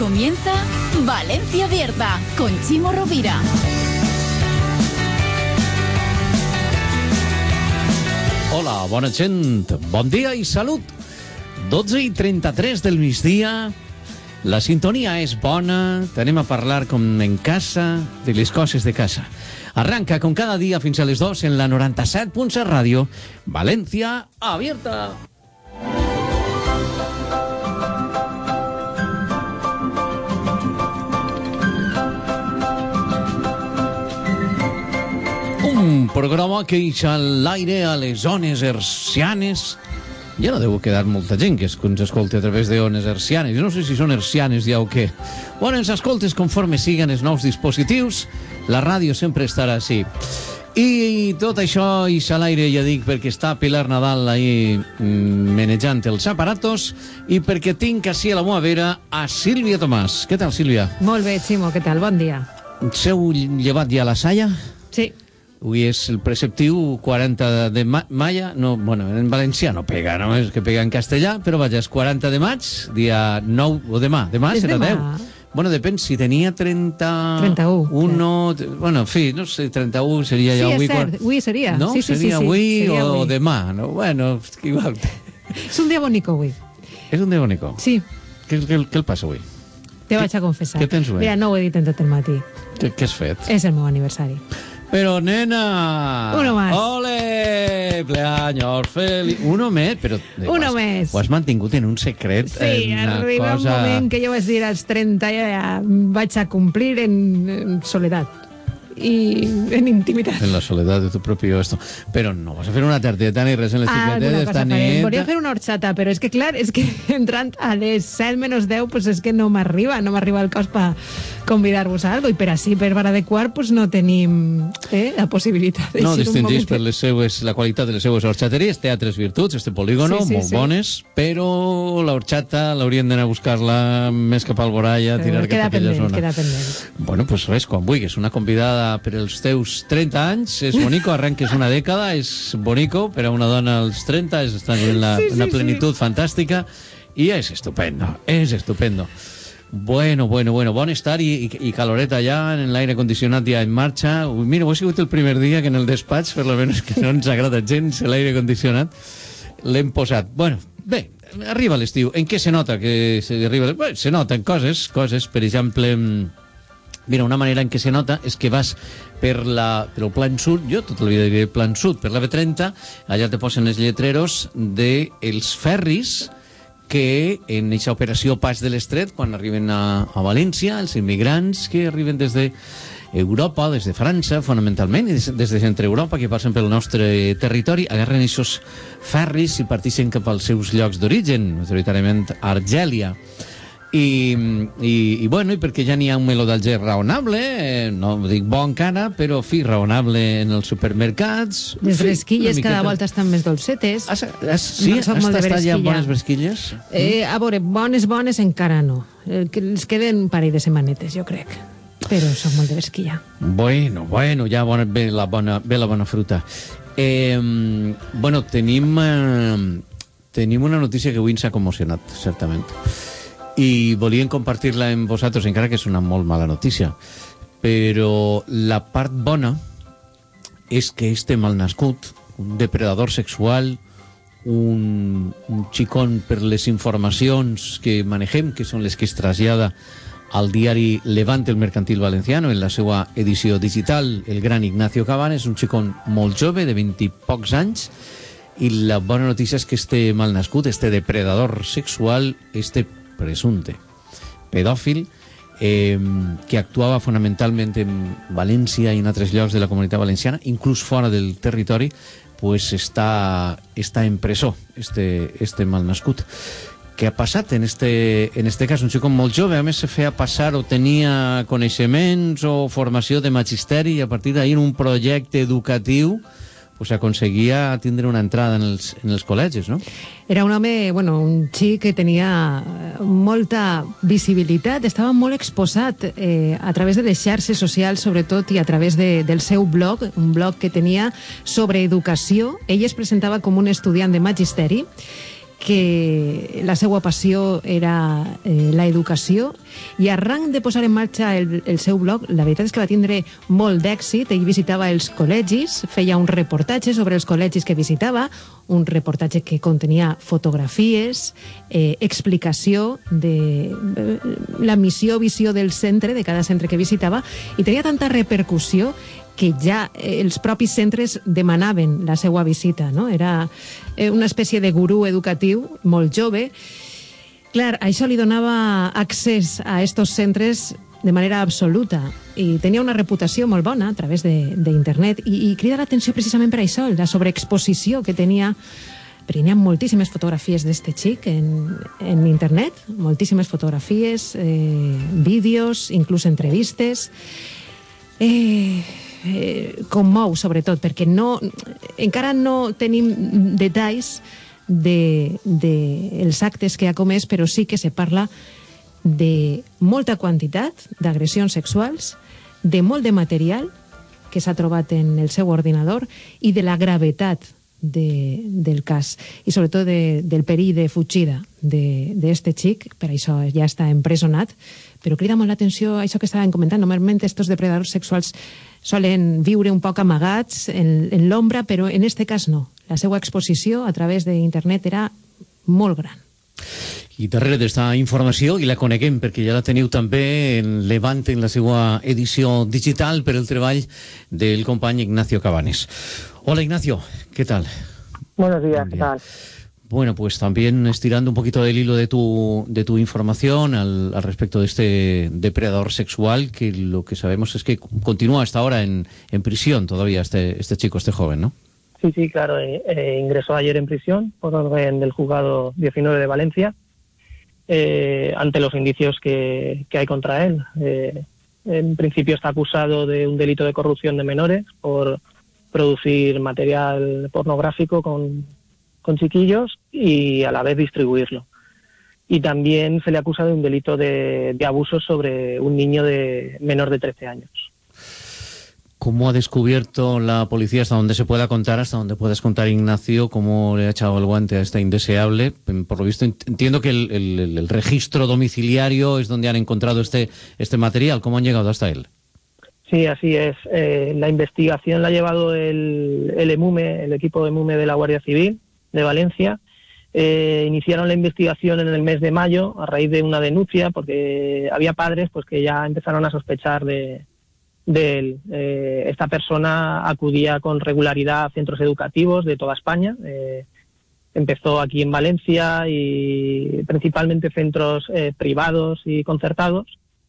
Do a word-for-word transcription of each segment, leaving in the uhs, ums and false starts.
Comienza Valencia Abierta con Chimo Rovira. Hola, bona gent, bon dia i salut. dotze i trenta-tres del migdia, la sintonia és bona, tenem a parlar com en casa de les coses de casa. Arranca com cada dia fins a les dos en la noranta-set punt set ràdio, Valencia Abierta. Un programa que deixa l'aire a les zones hercianes. Ja no deu quedar molta gent que ens escolti a través de ones hercianes. No sé si són hercianes ja o què. Bueno, ens escoltes conforme siguen els nous dispositius. La ràdio sempre estarà així. I tot això i a l'aire, ja dic, perquè està Pilar Nadal ahí menejant els aparatos i perquè tinc així a la meva vera a Sílvia Tomàs. Què tal, Sílvia? Molt bé, Ximo, què tal? Bon dia. S'heu llevat ja la saia? Sí. Avui és el preceptiu quaranta de ma maia, no, bueno, en valencià no pega, no és que pega en castellà, però vaja, és quaranta de maig, dia nou, o demà, demà és serà demà. deu. Bueno, depèn, si tenia trenta... trenta-u. Uno, bueno, en fi, no sé, trenta-u seria ja sí, avui. Sí, és cert, quan... avui seria. No? Sí, sí, seria sí, sí, avui seria o avui. demà, no? Bueno, igual. És un dia bonico avui. És un dia bonico? Sí. Què, què, què el passa avui? Te vaig a confessar. Què tens avui? Mira, no ho he dit en tot el matí. Què, què has fet? És el meu aniversari. Pero, nena... Uno más. ¡Ole! ¡Pleaños feliz! Uno més, però... Uno has, més. Ho has mantingut en un secret. Sí, en una arriba cosa... un moment que jo vaig dir als trenta ja, ja vaig a complir en, en soledat i en intimitat. En la soledat de tu propi esto. Però no vas a fer una tarteta ni res en les Ah, xicletes alguna cosa d'esta faré. nit. Volia fer una horchata, però és que clar, és que entrant a les set menys deu, pues és que no m'arriba, no m'arriba el cos per convidar-vos a algo, i per així, per baradequar, pues no tenim eh, la possibilitat. No d'eixir un distingís momentet. per les seues, la qualitat de les seues horxateries, té altres virtuts, este polígono, Sí, sí, molt sí. bones, però la horxata l'haurien d'anar a buscar-la més cap al Boralla, Però tirar queda cap a aquella pendent, zona. queda pendent. Bueno, pues res, quan vulguis, una convidada per als teus trenta anys, és bonico, arrenques una dècada, és bonico, per a una dona als trenta, és estar en la, Sí, sí, una sí. plenitud fantàstica, i és estupendo, és estupendo. Bueno, bueno, bueno, bon estar i, i, i caloreta ja, en l'aire condicionat ja en marxa. Ui, mira, ho ha sigut el primer dia que en el despatx, per lo menos que no ens agrada gens l'aire condicionat, l'hem posat. Bueno, bé, arriba l'estiu. En què se nota que se arriba? Bé, se noten coses, coses, per exemple... Mira, una manera en què se nota és que vas per, la, per el plan sud, jo tota la vida diré plan sud, per la B trenta, allà te posen els lletreros dels ferris que en aquesta operació Pas de l'Estret, quan arriben a, a València, els immigrants que arriben des de Europa, des de França, fonamentalment, i des, des de centre Europa, que passen pel nostre territori, agarren aquests ferris i partixen cap als seus llocs d'origen, majoritàriament Argèlia. I, i, i bueno, i perquè ja n'hi ha un meló d'Alger raonable, eh, no dic bon encara, però fi, raonable en els supermercats. Les fi, bresquilles una miqueta... cada volta estan més dolcetes. Has, has, sí, No soc has molt de tastat ja bresquilla. bones bresquilles? Eh, a veure, bones, bones encara no. Eh, que ens queden un parell de setmanetes, jo crec. Però soc molt de bresquilla. Bueno, bueno, ja bona, ve, la bona, ve la bona fruta. Eh, bueno, tenim, eh, tenim una notícia que avui ens ha commocionat, certament. I volíem compartir-la amb vosaltres, encara que és una molt mala notícia. Però la part bona és que este malnascut, un depredador sexual, un, un xicón per les informacions que manegem, que són les que es trasllada al diari Levante el Mercantil Valenciano en la seva edició digital, el gran Ignacio Cabanes, un xicón molt jove, de vint i pocs anys, i la bona notícia és que este malnascut, este depredador sexual, este presumpte pedòfil, eh, que actuava fonamentalment en València i en altres llocs de la Comunitat Valenciana, inclús fora del territori, pues està, està en presó, este, este malnascut. Què ha passat en este, en este cas? Un xico molt jove, a més se feia passar o tenia coneixements o formació de magisteri, i a partir d'ahir un projecte educatiu pues aconseguia tindre una entrada en els, en els col·legis, no? Era un home, bueno, un xic que tenia molta visibilitat, estava molt exposat eh, a través de les xarxes socials, sobretot, i a través de, del seu blog, un blog que tenia sobre educació. Ell es presentava com un estudiant de magisteri, que la seva passió era eh, la educació, i arran de posar en marxa el, el seu blog, la veritat és que va tindre molt d'èxit. Ell visitava els col·legis, feia un reportatge sobre els col·legis que visitava, un reportatge que contenia fotografies, eh, explicació de eh, la missió, visió del centre, de cada centre que visitava, i tenia tanta repercussió que ja els propis centres demanaven la seva visita, no? Era una espècie de gurú educatiu molt jove. Clar, això li donava accés a estos centres de manera absoluta i tenia una reputació molt bona a través d'internet, i, i crida l'atenció precisament per això, la sobreexposició que tenia, perquè hi ha moltíssimes fotografies d'este xic en, en internet, moltíssimes fotografies, eh, vídeos, inclús entrevistes. Eh... Eh, commou, sobretot, perquè no, encara no tenim detalls de, de els actes que ha comès, però sí que se parla de molta quantitat d'agressions sexuals, de molt de material que s'ha trobat en el seu ordinador i de la gravetat de, del cas, i sobretot de, del perill de fugida d'este xic. Per això ja està empresonat, però crida molt l'atenció això que estàvem comentant. Normalment estos depredadors sexuals solen viure un poc amagats en, en l'ombra, però en este cas no. La seva exposició a través d'internet era molt gran. I darrere d'esta informació, i la coneguem perquè ja la teniu també en Levante, en la seva edició digital, per el treball del company Ignacio Cabanes. Hola Ignacio, ¿qué tal? Buenos días, ¿qué tal? Bueno, pues también estirando un poquito del hilo de tu, de tu información al, al respecto de este depredador sexual, que lo que sabemos es que continúa hasta ahora en, en prisión todavía este, este chico, este joven, ¿no? Sí, sí, claro. Eh, eh, ingresó ayer en prisión por orden del juzgado diecinueve de Valencia, eh, ante los indicios que, que hay contra él. Eh, en principio está acusado de un delito de corrupción de menores por producir material pornográfico con... con chiquillos y a la vez distribuirlo. Y también se le acusa de un delito de, de abuso sobre un niño de menor de trece años. ¿Cómo ha descubierto la policía, hasta donde se pueda contar, hasta donde puedes contar, Ignacio, cómo le ha echado el guante a esta indeseable? Por lo visto, entiendo que el, el, el registro domiciliario es donde han encontrado este, este material. ¿Cómo han llegado hasta él? Sí, así es. Eh, la investigación la ha llevado el, el EMUME, el equipo de EMUME de la Guardia Civil de Valencia. Eh, iniciaron la investigación en el mes de mayo a raíz de una denuncia, porque había padres pues que ya empezaron a sospechar de, de él. Eh, esta persona acudía con regularidad a centros educativos de toda España. Eh, empezó aquí en Valencia y principalmente centros eh, privados y concertados.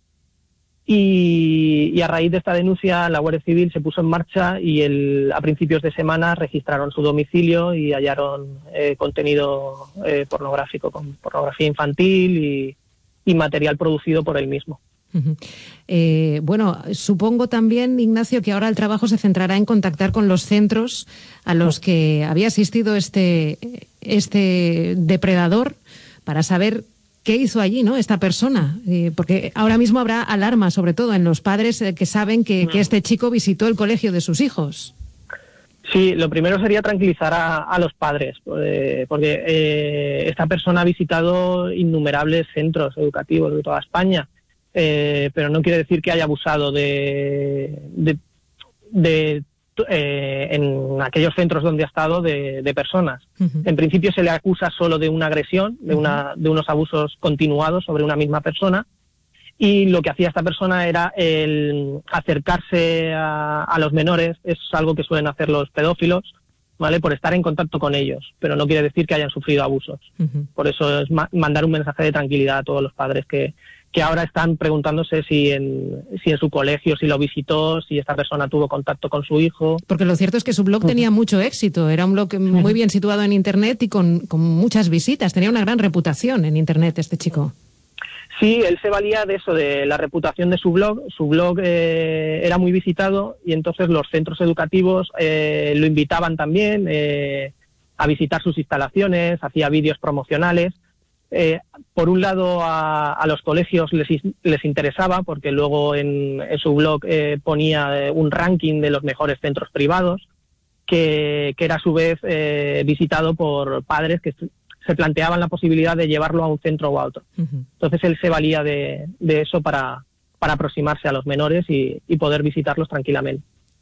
Y, y a raíz de esta denuncia la Guardia Civil se puso en marcha y el, a principios de semana registraron su domicilio y hallaron eh, contenido eh, pornográfico, con pornografía infantil y, y material producido por él mismo. Uh-huh. Eh, bueno, supongo también, Ignacio, que ahora el trabajo se centrará en contactar con los centros a los que había asistido este, este depredador para saber qué hizo allí, ¿no?, esta persona, eh, porque ahora mismo habrá alarma, sobre todo en los padres eh, que saben que, que este chico visitó el colegio de sus hijos. Sí, lo primero sería tranquilizar a, a los padres, eh, porque eh, esta persona ha visitado innumerables centros educativos de toda España, eh, pero no quiere decir que haya abusado de, de, de eh, en aquellos centros donde ha estado de, de personas. Uh-huh. En principio se le acusa solo de una agresión, de, una, de unos abusos continuados sobre una misma persona, y lo que hacía esta persona era el acercarse a, a los menores. Es algo que suelen hacer los pedófilos, ¿vale?, por estar en contacto con ellos, pero no quiere decir que hayan sufrido abusos. Uh-huh. Por eso es ma- mandar un mensaje de tranquilidad a todos los padres que, que ahora están preguntándose si en, si en su colegio, si lo visitó, si esta persona tuvo contacto con su hijo. Porque lo cierto es que su blog uh-huh. tenía mucho éxito, era un blog muy bien situado en Internet y con, con muchas visitas, tenía una gran reputación en Internet este chico. Sí, él se valía de eso, de la reputación de su blog. Su blog eh, era muy visitado y entonces los centros educativos eh, lo invitaban también eh, a visitar sus instalaciones, hacía vídeos promocionales. Eh, por un lado a, a los colegios les, les interesaba porque luego en, en su blog eh, ponía un ranking de los mejores centros privados que, que era a su vez eh, visitado por padres que se planteaban la posibilidad de llevarlo a un centro o a otro. Uh-huh. Entonces él se valía de, de eso para, para aproximarse a los menores y, y poder visitarlos tranquilamente.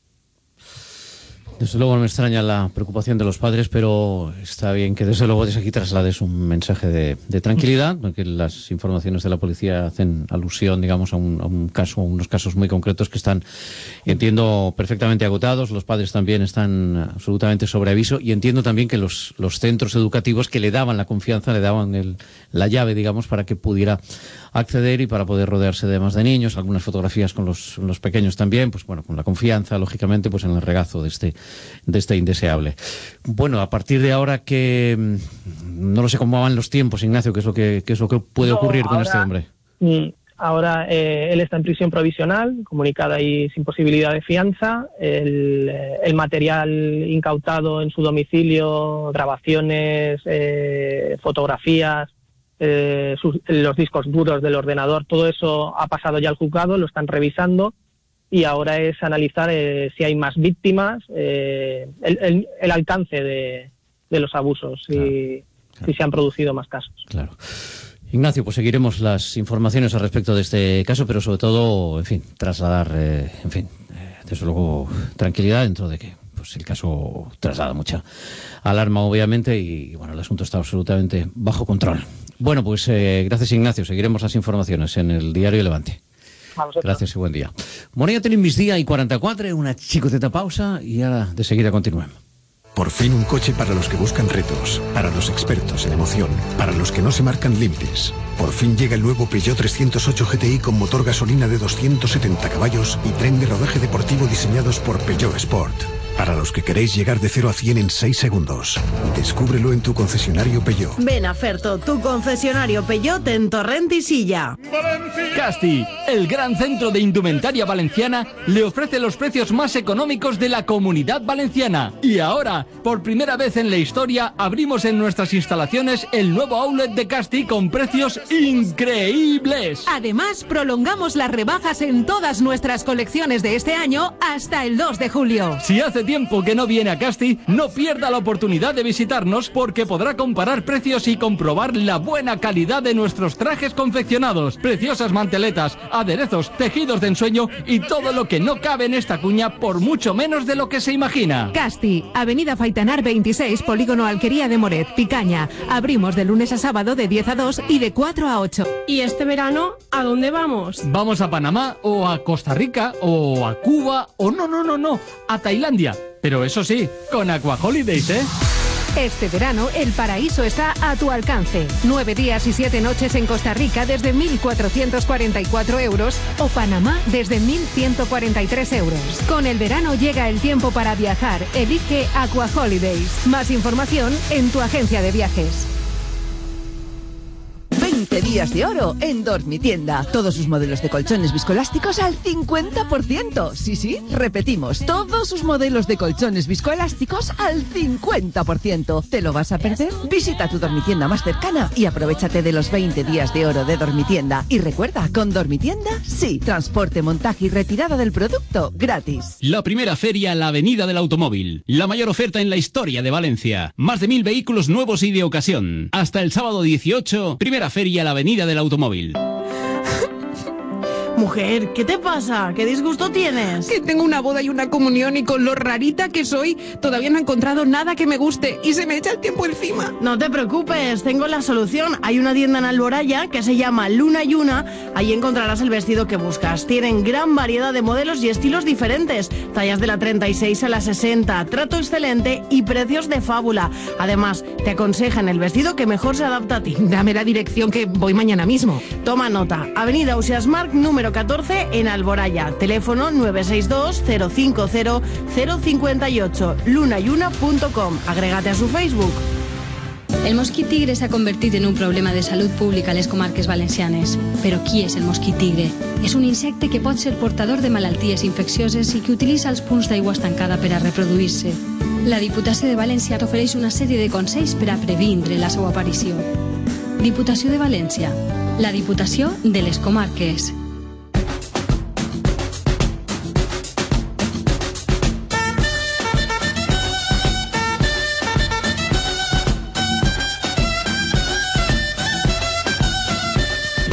Desde luego me extraña la preocupación de los padres, pero está bien que desde luego desde aquí traslades un mensaje de, de tranquilidad, porque las informaciones de la policía hacen alusión, digamos, a un, a un caso, a unos casos muy concretos que están, entiendo, perfectamente agotados. Los padres también están absolutamente sobre aviso, y entiendo también que los, los centros educativos que le daban la confianza, le daban el, la llave, digamos, para que pudiera acceder y para poder rodearse de más de niños, algunas fotografías con los, los pequeños también, pues bueno, con la confianza, lógicamente, pues en el regazo de este, de este indeseable. Bueno, a partir de ahora que no lo sé cómo van los tiempos, Ignacio, ¿qué es lo que, qué es lo que puede no, ocurrir con ahora, este hombre? Ahora eh, él está en prisión provisional, comunicada y sin posibilidad de fianza. El, el material incautado en su domicilio, grabaciones, eh, fotografías, Eh, sus, los discos duros del ordenador, todo eso ha pasado ya al juzgado, lo están revisando y ahora es analizar eh, si hay más víctimas, eh, el, el, el alcance de, de los abusos, si, claro, claro. si se han producido más casos. Claro. Ignacio, pues seguiremos las informaciones al respecto de este caso, pero sobre todo, en fin, trasladar, eh, en fin, eh, desde luego, tranquilidad dentro de que pues el caso traslada mucha alarma, obviamente, y bueno, el asunto está absolutamente bajo control. Bueno, pues eh, gracias, Ignacio. Seguiremos las informaciones en el Diario Levante. Gràcies i bon dia. Bueno, ja tenim migdia i quaranta-quatre, una xicoteta pausa y ahora de seguida continuem. Por fin un coche para los que buscan retos, para los expertos en emoción, para los que no se marcan límites. Por fin llega el nuevo Peugeot trescientos ocho G T I con motor gasolina de doscientos setenta caballos y tren de rodaje deportivo diseñados por Peugeot Sport. Para los que queréis llegar de cero a cien en seis segundos. Descúbrelo en tu concesionario Peugeot. Ven a Ferto, tu concesionario Peugeot en Torrent y Silla. Casti, el gran centro de indumentaria valenciana, le ofrece los precios más económicos de la Comunidad Valenciana. Y ahora, por primera vez en la historia, abrimos en nuestras instalaciones el nuevo outlet de Casti con precios increíbles. Además, prolongamos las rebajas en todas nuestras colecciones de este año hasta el dos de julio. Si hace tiempo que no viene a Casti, no pierda la oportunidad de visitarnos porque podrá comparar precios y comprobar la buena calidad de nuestros trajes confeccionados, preciosas manteletas, aderezos, tejidos de ensueño y todo lo que no cabe en esta cuña por mucho menos de lo que se imagina. Casti, Avenida Faitanar veintiséis, Polígono Alquería de Moret, Picaña. Abrimos de lunes a sábado de diez a dos y de cuatro a ocho. ¿Y este verano a dónde vamos? Vamos a Panamá o a Costa Rica o a Cuba o no, no, no, no, a Tailandia. Pero eso sí, con Aqua Holidays, ¿eh? Este verano el paraíso está a tu alcance. Nueve días y siete noches en Costa Rica desde mil cuatrocientos cuarenta y cuatro euros o Panamá desde mil ciento cuarenta y tres euros. Con el verano llega el tiempo para viajar. Elige Aqua Holidays. Más información en tu agencia de viajes. veinte días de oro en Dormitienda. Todos sus modelos de colchones viscoelásticos al cincuenta por ciento. Sí, sí, repetimos, todos sus modelos de colchones viscoelásticos al cincuenta por ciento. ¿Te lo vas a perder? Visita tu Dormitienda más cercana y aprovéchate de los veinte días de oro de Dormitienda. Y recuerda, con Dormitienda, sí, transporte, montaje y retirada del producto gratis. La primera feria en la Avenida del Automóvil. La mayor oferta en la historia de Valencia. Más de mil vehículos nuevos y de ocasión. Hasta el sábado dieciocho, primera feria a la Avenida del Automóvil. Mujer, ¿qué te pasa? ¿Qué disgusto tienes? Que tengo una boda y una comunión y con lo rarita que soy, todavía no he encontrado nada que me guste y se me echa el tiempo encima. No te preocupes, tengo la solución. Hay una tienda en Alboraya que se llama Luna y Una. Ahí encontrarás el vestido que buscas. Tienen gran variedad de modelos y estilos diferentes. Tallas de la treinta y seis a la sesenta. Trato excelente y precios de fábula. Además, te aconsejan el vestido que mejor se adapta a ti. Dame la dirección que voy mañana mismo. Toma nota. Avenida Ausiàs Marc, número catorce en Alboraya. Teléfono nueve seis dos cero cinco cero cero cinco ocho. luna y una punto com. Agrégate a su Facebook. El mosquit tigre s'ha convertit en un problema de salut pública a les comarques valencianes. Però qui és el mosquit tigre? És un insecte que pot ser portador de malalties infeccioses i que utilitza els punts d'aigua estancada per a reproduir-se. La Diputació de València t'ofereix una sèrie de consells per a previndre la seva aparició. Diputació de València, la Diputació de les comarques.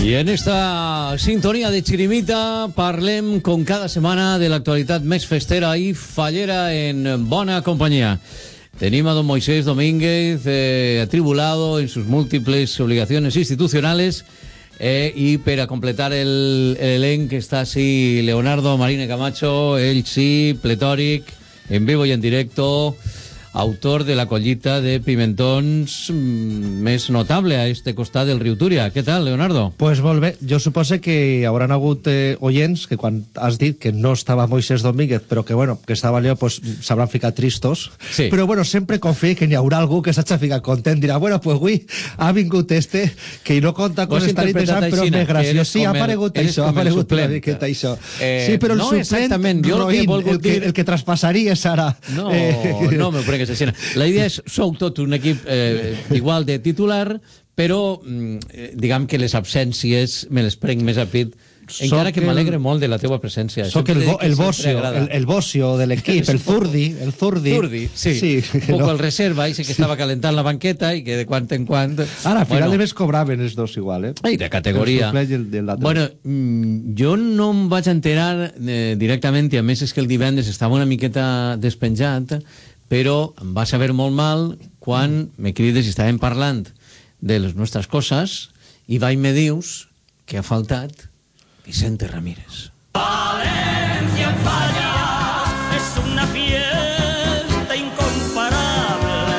I en esta sintonia de Chirimita parlem, com cada setmana, de l'actualitat més festera i fallera en bona companyia. Tenim a don Moisés Domínguez, eh, atribulado en sus múltiples obligaciones institucionales, eh, i per a completar el, el elenc està así Leonardo Marine Camacho, ell sí, pletòric, en vivo y en directo, autor de la collita de pimentons mm, més notable a este costat del riu Túria. Què tal, Leonardo? Pues molt bé. Jo supose que hauran hagut eh, oients que quan has dit que no estava Moisés Domínguez, però que, bueno, que estava Leo, pues s'hauran ficat tristos. Sí. Però, bueno, sempre confio que n'hi haurà algú que s'hagi ficat content. Dirà, bueno, pues avui ha vingut este, que no conta con estar interessant, però més graciós. Sí, ha aparegut això, ha aparegut una miqueta això. Eh, sí, però el no suplent, Roín, el, el, que, el que traspassaria serà... No, eh, no me prengues escena. La idea és, sou tot un equip eh, igual de titular, però mm, diguem que les absències me les prenc més a pit, encara que el... m'alegre molt de la teua presència. Soc el, bo, el bocio, el, el bocio de l'equip, el zurdi, el zurdi. Zurdi, sí. sí un poco no. El reserva, i sé que sí. Estava calentant la banqueta i que de quan en quan... Ara, al final bueno. de mes cobraven els dos igual, eh? Ai, de categoria. El el, el bueno, mm, jo no em vaig enterar eh, directament, i a més és que el divendres estava una miqueta despenjat, però em va saber molt mal quan me crides i estàvem parlant de les nostres coses i vaig me dius que ha faltat Vicente Ramírez. Valencia en fallas es una fiesta incomparable.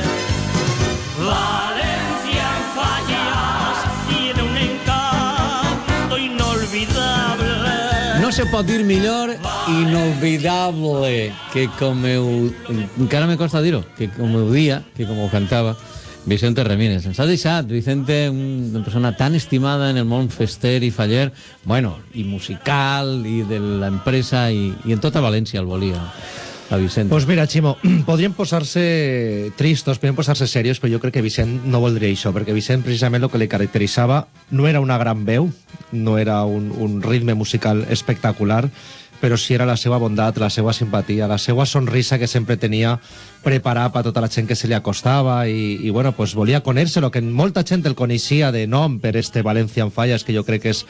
Valencia en fallas tiene un encanto inolvidable. No se pot dir millor inolvidable que com ho... encara me costa dir-ho, que com ho dia, que com ho cantava Vicente Ramírez. Ens ha deixat Vicente, una persona tan estimada en el món fester i faller, bueno, i musical, i de l'empresa, i, i en tota València el volia, a Vicente. Pues mira, Ximo, podríem posar-se tristos, podríem posar-se serios, però jo crec que Vicent no voldria això, perquè Vicent, precisament, el que li caracteritzava no era una gran veu, no era un, un ritme musical espectacular, però sí era la seva bondat, la seva simpatia, la seva sonrisa que sempre tenia preparar per a tota la gent que se li acostava i, i bueno, pues volia conèixer-lo, que molta gent el coneixia de nom per este Valencia en falles, que jo crec que és...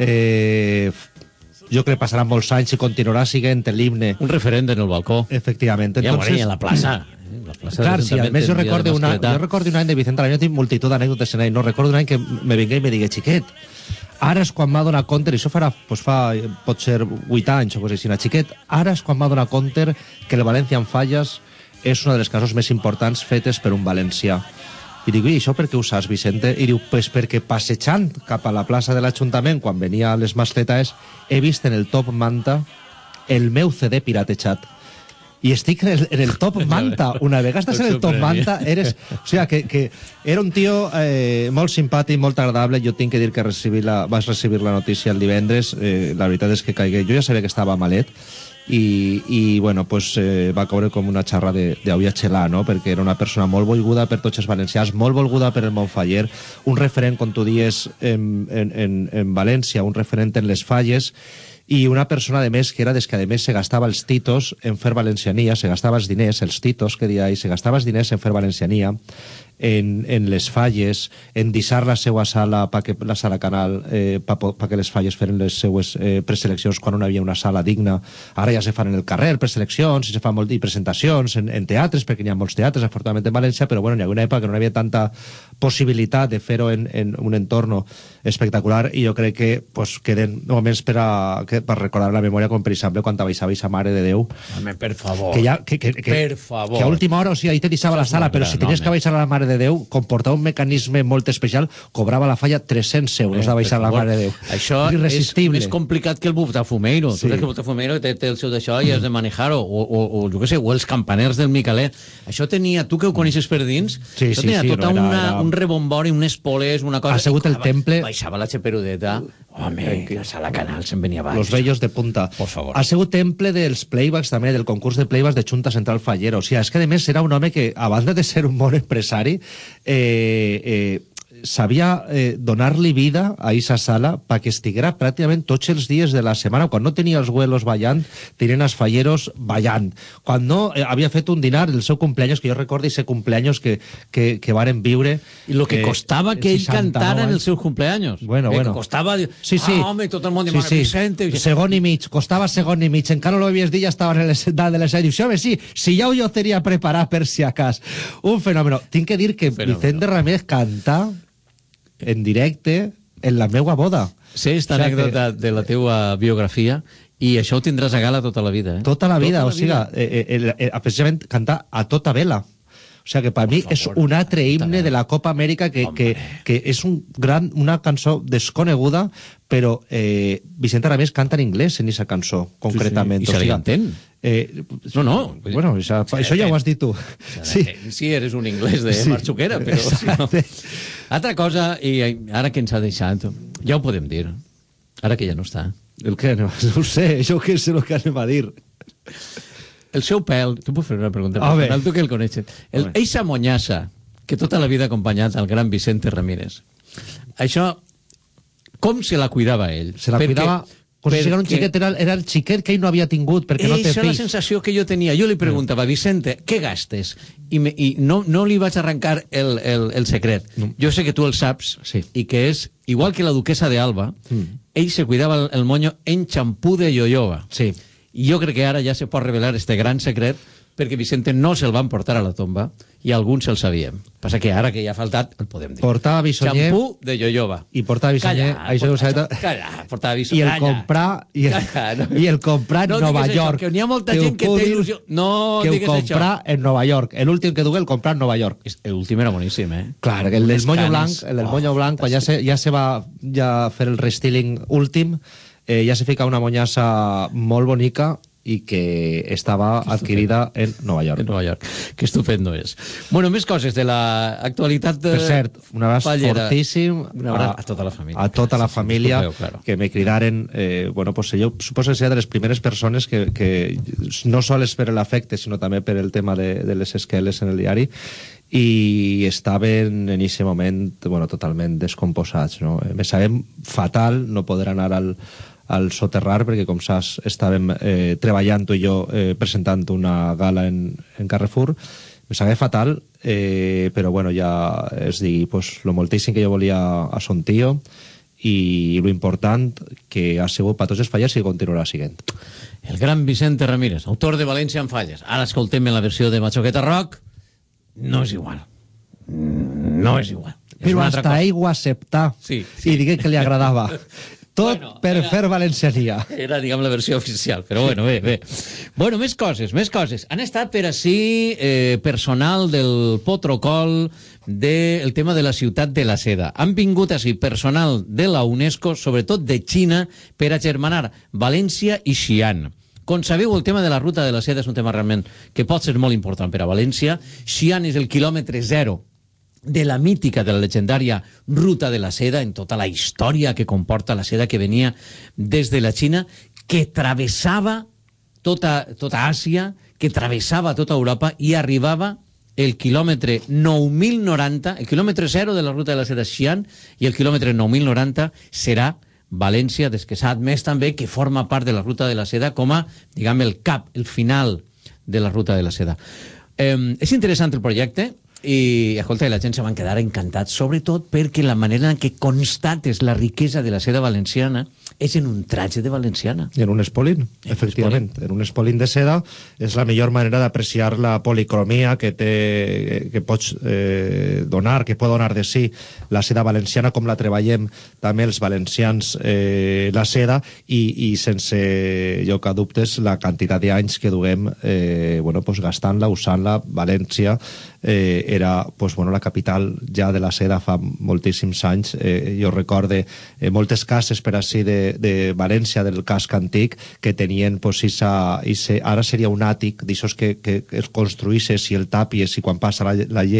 Eh, jo crec que passaran molts anys i continuarà sent l'himne. Un referent en el balcó. Efectivament. Ja Entonces, morenia a la plaça. La plaça clar, sí, a més jo recordo, una, jo recordo un any de Vicente Ramírez, tinc multitud d'anècdotes en ell, no recordo un any que me vingué i me digué, xiquet, ara és quan m'ha donat compte, i això farà, pues fa, pot ser vuit anys o così així, xiquet, ara és quan m'ha donat compte que el Valencia en falles és una de les casos més importants fetes per un valencià. I dic, i això per què ho saps, Vicente? I diu, pues perquè passejant cap a la plaça de l'Ajuntament, quan venia a les mascletes, he vist en el top manta el meu C D piratejat. I estic en el, en el top manta. Una vegada estàs en el top manta, eres... O sigui, que, que era un tio eh, molt simpàtic, molt agradable. Jo tinc que dir que recibir la, vas recibir la notícia el divendres. Eh, la veritat és que caigué. Jo ja sabia que estava malet. I, i bueno, pues, eh, va caure com una xarra d'auia xelà, no? Perquè era una persona molt volguda per tots els valencians, molt volguda per el món faller, un referent, com tu dies, en, en, en, en València, un referent en les falles, i una persona, de més, que era des que, a més, se gastava els titos en fer valenciania, se gastava els diners, els titos, que dia, i se gastava els diners en fer valenciania, en, en les falles, en dissar la seva sala, pa que, la sala canal, eh, pa, pa que les falles feren les seues eh, preseleccions quan no hi havia una sala digna. Ara ja se fan en el carrer, preseleccions, i se fan molt, i presentacions en, en teatres, perquè n'hi ha molts teatres, afortunadament, en València, però bueno, n'hi ha una època que no hi havia tanta possibilitat de fer-ho en, en un entorn espectacular, i jo crec que pues, queden moments per, a, que, per recordar la memòria, com per exemple quan baixava aquesta Mare de Déu. Home, per favor. Que, ja, que, que, que, per favor. Que a última hora, o sigui, ahí te deixava la sala, però si tenies que baixar a la Mare de Déu, comportava un mecanisme molt especial, cobrava la falla tres-cents euros eh, de baixar a la Mare de Déu. Això és més complicat que el Botafumeiro. Sí. Tu saps que el Botafumeiro té, té el seu d'això i has de manejar-ho, o, o, o, jo què sé, o els campaners del Micalet. Això tenia, tu que ho coneixes per dins, sí, això sí, tenia sí, tota no, era, una, era... un rebombori, unes poles, una cosa... Ha sigut el temple... Baixava la xeperudeta, home, que a la canal se'n venia baix. Los vellos de punta. Por favor. Ha sigut temple dels playbacks també, del concurs de playbacks de Junta Central Fallera. O sigui, és que a més era un home que, a banda de ser un bon empresari, eh, eh, sabia eh, donar-li vida a esa sala perquè estiguera pràcticament tots els dies de la setmana. Quan no tenia els güelos ballant, tenien els falleros ballant. Quan no, eh, havia fet un dinar el seu cumpleaños, que jo recordo ese cumpleaños que, que, que varen viure. I lo que eh, costava que ell cantara en els seus cumpleaños. Bueno, que bueno. Costava... Sí, sí. Ah, home, tot el món de sí, Mare sí. Vicente. Segon i mig, costava segon i mig. Encara no l'havies dit, ja estava en el dalt de l'escenari. Sí, home, sí, si ja ho jo tenia preparat per si acas. Un fenòmeno. Tinc que dir que Vicente Ramírez canta en directe en la meua boda. Sé esta o sea anècdota que... de la teua biografia i això ho tindràs a gala tota la vida. Eh? Tota la vida, tota la o sigui, eh, eh, eh, precisament cantar a tota vela. O sea que para mí és un altre himne de la Copa Amèrica que, que, que és un gran, una cançó desconeguda, però eh, Vicente Ramírez canta en anglès en aquesta cançó, concretament. Sí, sí. I se li entén? Eh, no, no. Bueno, això, això ja ho has dit tu. Sí, sí eres un anglès de sí. Marxuquera, però... Si no. Altra cosa, i ara que ens ha deixat, ja ho podem dir, ara que ja no està. El què? No, no ho sé, jo què sé el que anem a dir. El seu pèl... Tu puc fer una pregunta personal, tu que el coneixes. El, eixa monyassa que tota la vida ha acompanyat al gran Vicente Ramírez. Això, com se la cuidava ell? Se la perquè, cuidava... Com si era un xiquet, era, era el xiquet que ell no havia tingut, perquè no té fills. Això és la sensació que jo tenia. Jo li preguntava, Vicente, què gastes? I, me, i no, no li vaig arrencar el, el, el secret. No. Jo sé que tu el saps, sí. I que és, igual que la duquesa de Alba, mm. ell se cuidava el, el moño en xampú de yoyoba. Sí. I jo crec que ara ja se pot revelar este gran secret, perquè Vicente no se'l van portar a la tomba i alguns se'l sabíem. Passa que ara que ja ha faltat, el podem dir. Portava Bisonyer... Xampú de yoyoba. I portava Bisonyer... Calla, portava, calla, portava Bisonyer. I el comprar... I el, calla, no. I el comprar en no Nova York. Això, que n'hi ha molta gent que té il·lusió... No que digues això. Que ho comprar en Nova York. L'últim que dugué el comprar en Nova York. L'últim era boníssim, eh? Clar, el del moño blanc, el del moño blanc, quan ja se, ja se va ja fer el restyling últim, eh, ja se fica una monyassa molt bonica i que estava adquirida en Nova York. En Nova York. Que estupendo és. Bueno, més coses de l'actualitat de... Per cert, un abraç Pallera. fortíssim un abraç a, a tota la família. A tota la família, sí, sí, claro. Que me cridaren... Eh, bueno, pues jo suposo que seria de les primeres persones que, que no sols per l'afecte, sinó també per el tema de, de les esqueles en el diari, i estaven en aquest moment, bueno, totalment descomposats, no? Me sabem fatal no poder anar al al soterrar, perquè com saps estàvem eh, treballant tu i jo eh, presentant una gala en, en Carrefour. Me sabia fatal, eh, però bueno, ja es digui, pues, lo moltíssim que jo volia a son tío i lo important que ha sigut per tots els fallers i continuarà siguent. El gran Vicente Ramírez, autor de València en falles. Ara escoltem en la versió de Machoqueta Rock. No és igual. No és igual. Però hasta ell ho acceptà, sí, sí. I digué que li agradava. Tot bueno, per era, fer valenciania. Era, diguem, la versió oficial, però bueno, bé, bé. Bueno, més coses, més coses. Han estat per així eh, personal del protocol del tema de la ciutat de la seda. Han vingut així personal de la UNESCO, sobretot de Xina, per agermanar València i Xi'an. Com sabeu, el tema de la ruta de la seda és un tema realment que pot ser molt important per a València. Xi'an és el quilòmetre zero de la mítica, de la legendària ruta de la seda, en tota la història que comporta la seda que venia des de la Xina, que travessava tota, tota Àsia, que travessava tota Europa i arribava el quilòmetre nou mil noranta, el quilòmetre zero de la ruta de la seda Xi'an, i el quilòmetre nou mil noranta serà València, des que s'ha admès també que forma part de la ruta de la seda com a, diguem, el cap, el final de la ruta de la seda. Eh, és interessant el projecte, i, escolta, la gent se van quedar encantats, sobretot perquè la manera en què constates la riquesa de la seda valenciana és en un traje de valenciana. I en un espolín, en efectivament. En un espolín de seda és la millor manera d'apreciar la policromia que, té, que pots eh, donar, que pot donar de si la seda valenciana, com la treballem també els valencians eh, la seda, i, i sense lloc a dubtes la quantitat d'anys que duguem eh, bueno, pues, gastant-la, usant-la. València eh, era pues, bueno, la capital ja de la seda fa moltíssims anys. Eh, jo recorde eh, moltes cases per així de, de València, del casc antic, que tenien pues, isa, isa, ara seria un àtic d'aixòs que, que es construïsses i el tàpies, i quan passa la, la llei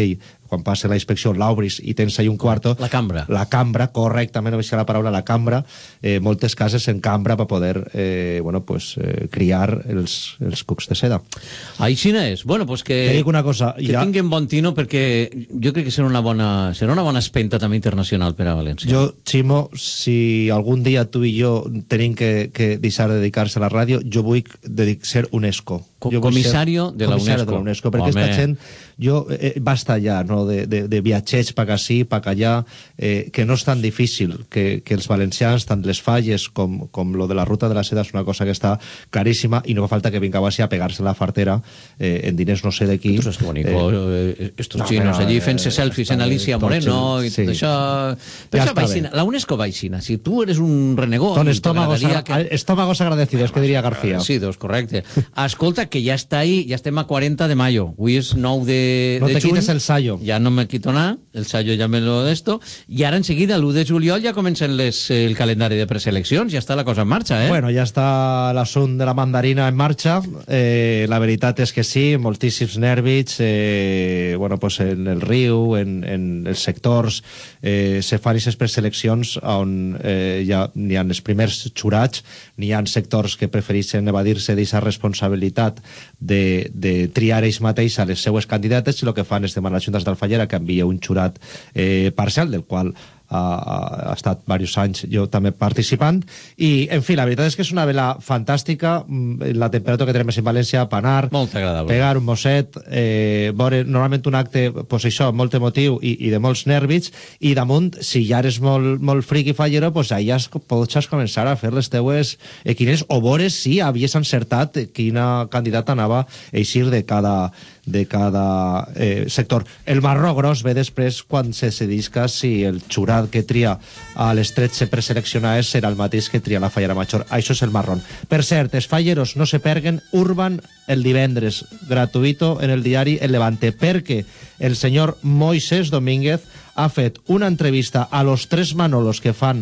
quan passa la inspecció l'obris i tens ahí un quarto. La cambra. La cambra, correctament, no veig la paraula, la cambra, eh, moltes cases en cambra per poder eh, bueno, pues, eh, criar els, els cucs de seda. Aixina és. Bueno, pues que, Te dic una cosa, que ja... tinguin bon tino, perquè jo crec que serà una bona, serà una bona espenta també internacional per a València. Jo, Ximo, si algun dia tu i jo tenim que, que deixar de dedicar-se a la ràdio, jo vull dedic ser UNESCO. Co jo vull comissario ser de la comissario UNESCO. de la UNESCO, perquè Home. esta gent, jo, eh, basta ja, no?, de, de, de viatgets pa acá, pa allà, eh, que no és tan difícil, que, que els valencians, tant les falles com, com lo de la ruta de la seda, és una cosa que està claríssima, i no fa falta que vinga així a pegar-se la fartera eh, en diners no sé de qui. Tu saps que bonico, eh, estos no, chinos però, allí fent-se eh, selfies en Alicia Moreno i sí. tot això... Però Ja això està va aixina, la UNESCO va aixina. Si tu eres un renegó... Son estómagos, agra que... estómagos agradecidos, que diria García. Sí, doncs correcte. Escolta, que ja està ahí, ja estem a quaranta de mayo. Avui és nou de, no de te juny. quites el sallo. Ja no me quito nada, el sallo ja me lo d'esto. I ara enseguida, l'u de juliol, ja comencen les, el calendari de preseleccions, ja està la cosa en marxa, eh? Bueno, ja està l'assunt de la mandarina en marxa. Eh, la veritat és que sí, moltíssims nervis, eh, bueno, pues en el riu, en, en els sectors, eh, se fan aquestes preseleccions on eh, ja n'hi ha els primers xurats, n'hi ha sectors que prefereixen evadir-se d'aquesta responsabilitat de, de triar ells mateix a les seues candidates, i el que fan és demanar a les Juntes d'Alfallera que envia un xurat eh, parcial, del qual ha, ha estat diversos anys jo també participant, i en fi, la veritat és que és una vela fantàstica, la temperatura que tenim en València, per anar, molt agradable, pegar un mosset, eh, veure normalment un acte, pues això, molt emotiu i, i de molts nervis, i damunt, si ja eres molt, molt friqui fallero, pues allà pots començar a fer les teues equines, o veure si havies encertat quina candidata anava a eixir de cada de cada eh, sector. El marró gros ve després quan se decidisca si el xurat que tria a les tretze preseleccionades serà el mateix que tria la Fallera Major. Això és el marrón. Per cert, els falleros no se perguen, Urban el divendres, gratuïto en el diari El Levante, perquè el senyor Moisés Domínguez ha fet una entrevista a los tres Manolos que fan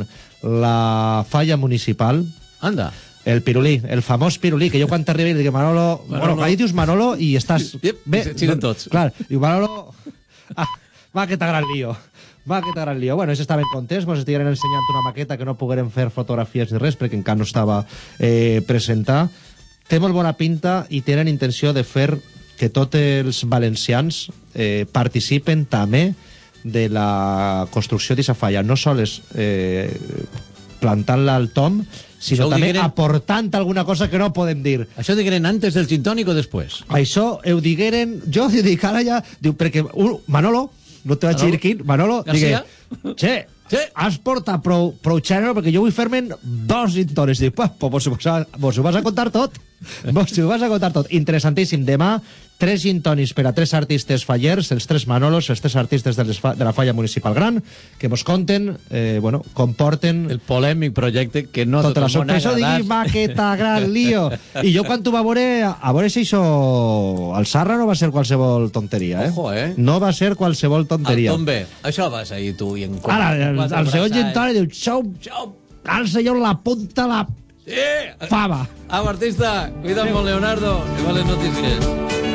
la falla municipal. Anda. El pirulí, el famós pirulí, que jo quan t'arribi li dic Manolo, Manolo. Bueno, ahí dius Manolo i estàs... Yep, bé, siguen tots. Clar, diu Manolo... Ah, va, que t'ha gran lío. Va, que t'ha gran lío. Bueno, ells estaven contents, mos estigueren ensenyant una maqueta que no pogueren fer fotografies ni res, perquè encara no estava eh, presentar. Té molt bona pinta i tenen intenció de fer que tots els valencians eh, participen també de la construcció d'aquesta falla. No sols eh, plantant-la al tom, sinó també digueren... aportant alguna cosa que no podem dir. Això ho digueren antes del gin tònic o després? Això ho digueren... Jo dic ara ja... Diu, perquè un, Manolo, no te vaig dir quin, Manolo, digue... Che, sí. Has portat prou, prou xènere perquè jo vull fer-me'n dos gin tònics. Dic, pues, pues, vos, vos ho vas a contar tot. Vos ho vas a contar tot. Interessantíssim. Demà, tres gin tònics per a tres artistes fallers, els tres Manolos, els tres artistes de, les fa, de la falla municipal gran, que mos conten, eh, bueno, comporten... El polèmic projecte que no tota la sorpresa. Digui, maqueta, gran lío. I jo quan tu va veure, a veure si això... El Sarra no va ser qualsevol tonteria, eh? Ojo, eh? No va ser qualsevol tonteria. El tombe. Això vas ahir tu i en... Ara, el, el segon gin tònic diu, xau, xau, al senyor la punta la... Sí! Fava. Au, artista, cuida't molt, Leonardo, que va les notícies.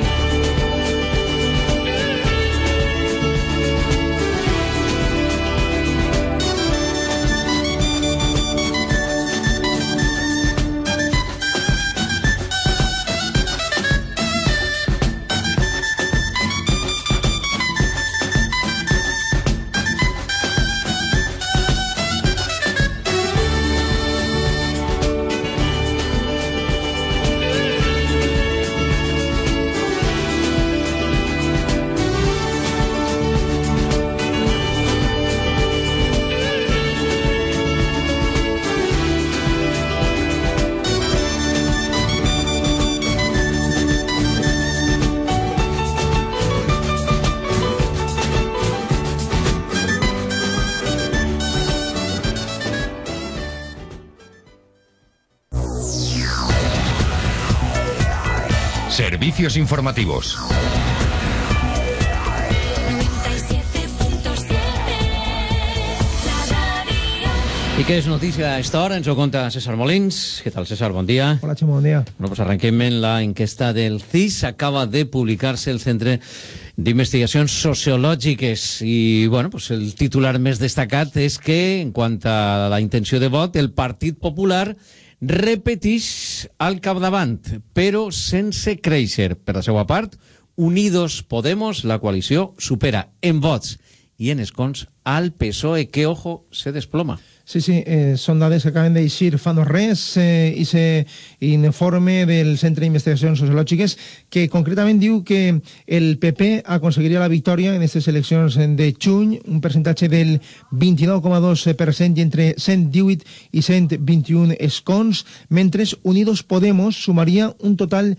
Servicios informativos. I què és notícia a esta hora? Ens ho conta César Molins. Què tal, César? Bon dia. Hola, Ximo, bon dia. Bueno, pues arranquem en la enquesta del C I S. Acaba de publicar-se el Centre d'Investigacions Sociològiques i, bueno, pues el titular més destacat és que, en quant a la intenció de vot, el Partit Popular repeteix al capdavant, però sense créixer. Per la seva part, Unidos Podemos, la coalició, supera en vots i en escons al P S O E, que, ojo, se desploma. Sí, sí, eh, són dades que acaben d'eixir fa no res eh, i se informe del Centre d'Investigacions Sociològiques que concretament diu que el P P aconseguiria la victòria en aquestes eleccions de juny, un percentatge del vint-i-nou coma dos per cent i entre cent divuit i cent vint-i-un escons, mentre Unidos Podemos sumaria un total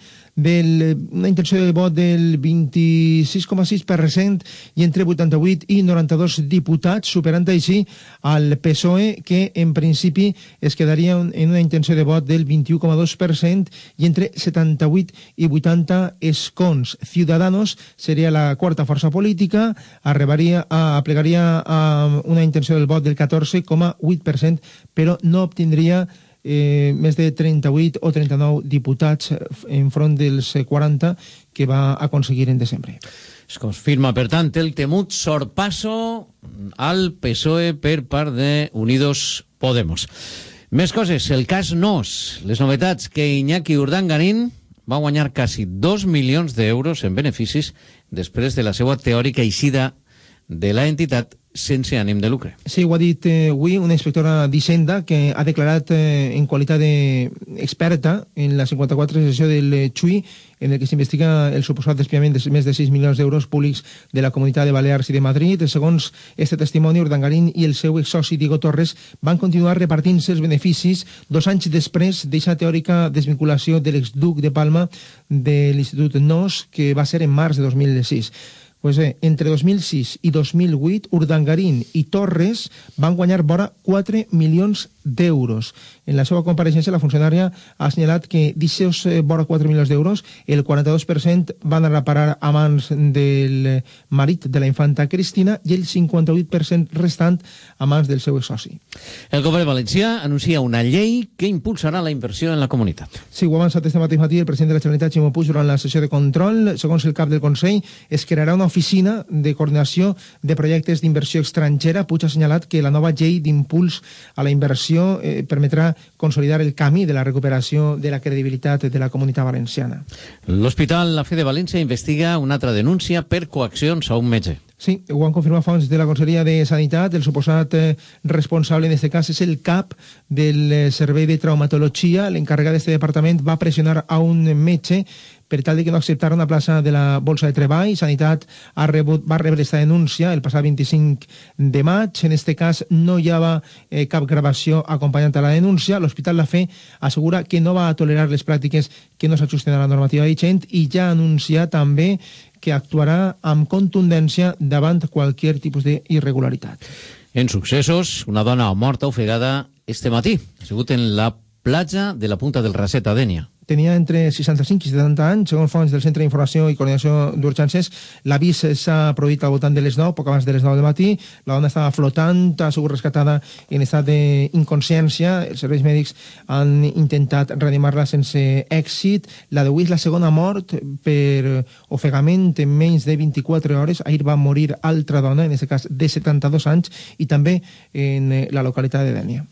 de una intenció de vot del vint-i-sis coma sis per cent i entre vuitanta-vuit i noranta-dos diputats, superant així al P S O E, que en principi es quedaria en una intenció de vot del vint-i-u coma dos per cent i entre setanta-vuit i vuitanta escons. Ciudadanos seria la quarta força política, arribaria a, plegaria a una intenció del vot del catorze coma vuit per cent, però no obtindria Eh, més de trenta-vuit o trenta-nou diputats enfront dels quaranta que va aconseguir en desembre. Es confirma, per tant, el temut sorpasso al P S O E per part de Unidos Podemos. Més coses, el cas Nos. Les novetats, que Iñaki Urdangarín va guanyar quasi dos milions d'euros en beneficis després de la seva teòrica eixida de la entitat sense ànim de lucre. Sí, ho ha dit eh, avui una inspectora d'Hisenda que ha declarat eh, en qualitat d'experta en la cinquanta-quatre sessió del X U I en el que s'investiga el suposat despiament de més de sis milions d'euros públics de la Comunitat de Balears i de Madrid. Segons este testimoni, Urdangarín i el seu exsoci Diego Torres van continuar repartint-se els beneficis dos anys després d'eixa teòrica desvinculació de l'exduc de Palma de l'Institut Nos, que va ser en març de dos mil sis. Pues bé, entre dos mil sis i dos mil vuit, Urdangarín i Torres van guanyar vora quatre milions d'euros. En la seva compareixença, la funcionària ha assenyalat que d'aixòs vora quatre milions d'euros, el quaranta-dos per cent van anar a parar a mans del marit de la infanta Cristina i el cinquanta-vuit per cent restant a mans del seu exsoci. El govern valencià anuncia una llei que impulsarà la inversió en la comunitat. Sí, ho ha avançat este mateix matí el president de la Generalitat, Ximo Puig, durant la sessió de control. Segons el cap del Consell, es crearà una oficina de coordinació de projectes d'inversió estrangera. Puig ha assenyalat que la nova llei d'impuls a la inversió eh, permetrà consolidar el camí de la recuperació de la credibilitat de la comunitat valenciana. L'Hospital La Fe de València investiga una altra denúncia per coaccions a un metge. Sí, ho han confirmat fonts de la Conselleria de Sanitat. El suposat eh, responsable en aquest cas és el cap del eh, Servei de Traumatologia. L'encarregat d'aquest departament va pressionar a un metge per tal de que no acceptara una plaça de la Bolsa de Treball. Sanitat ha rebut, va rebre aquesta denúncia el passat vint-i-cinc de maig. En aquest cas no hi havia eh, cap gravació acompanyant a la denúncia. L'Hospital La Fe assegura que no va a tolerar les pràctiques que no s'ajusten a la normativa vigent i ja ha anunciat també que actuarà amb contundència davant qualsevol tipus d'irregularitat. En successos, una dona morta ofegada este matí. Ha sigut en la platja de la Punta del Raset, a Dénia. Tenia entre seixanta-cinc i setanta anys, segons fonts del Centre d'Informació i Coordinació d'Urgències. L'avís s'ha produït al voltant de les nou, poc abans de les nou del matí. La dona estava flotant, ha sigut rescatada en estat d'inconsciència. Els serveis mèdics han intentat reanimar-la sense èxit. La d'avui és la segona mort per ofegament en menys de vint-i-quatre hores. Ahir va morir altra dona, en aquest cas de setanta-dos anys, i també en la localitat de Dénia.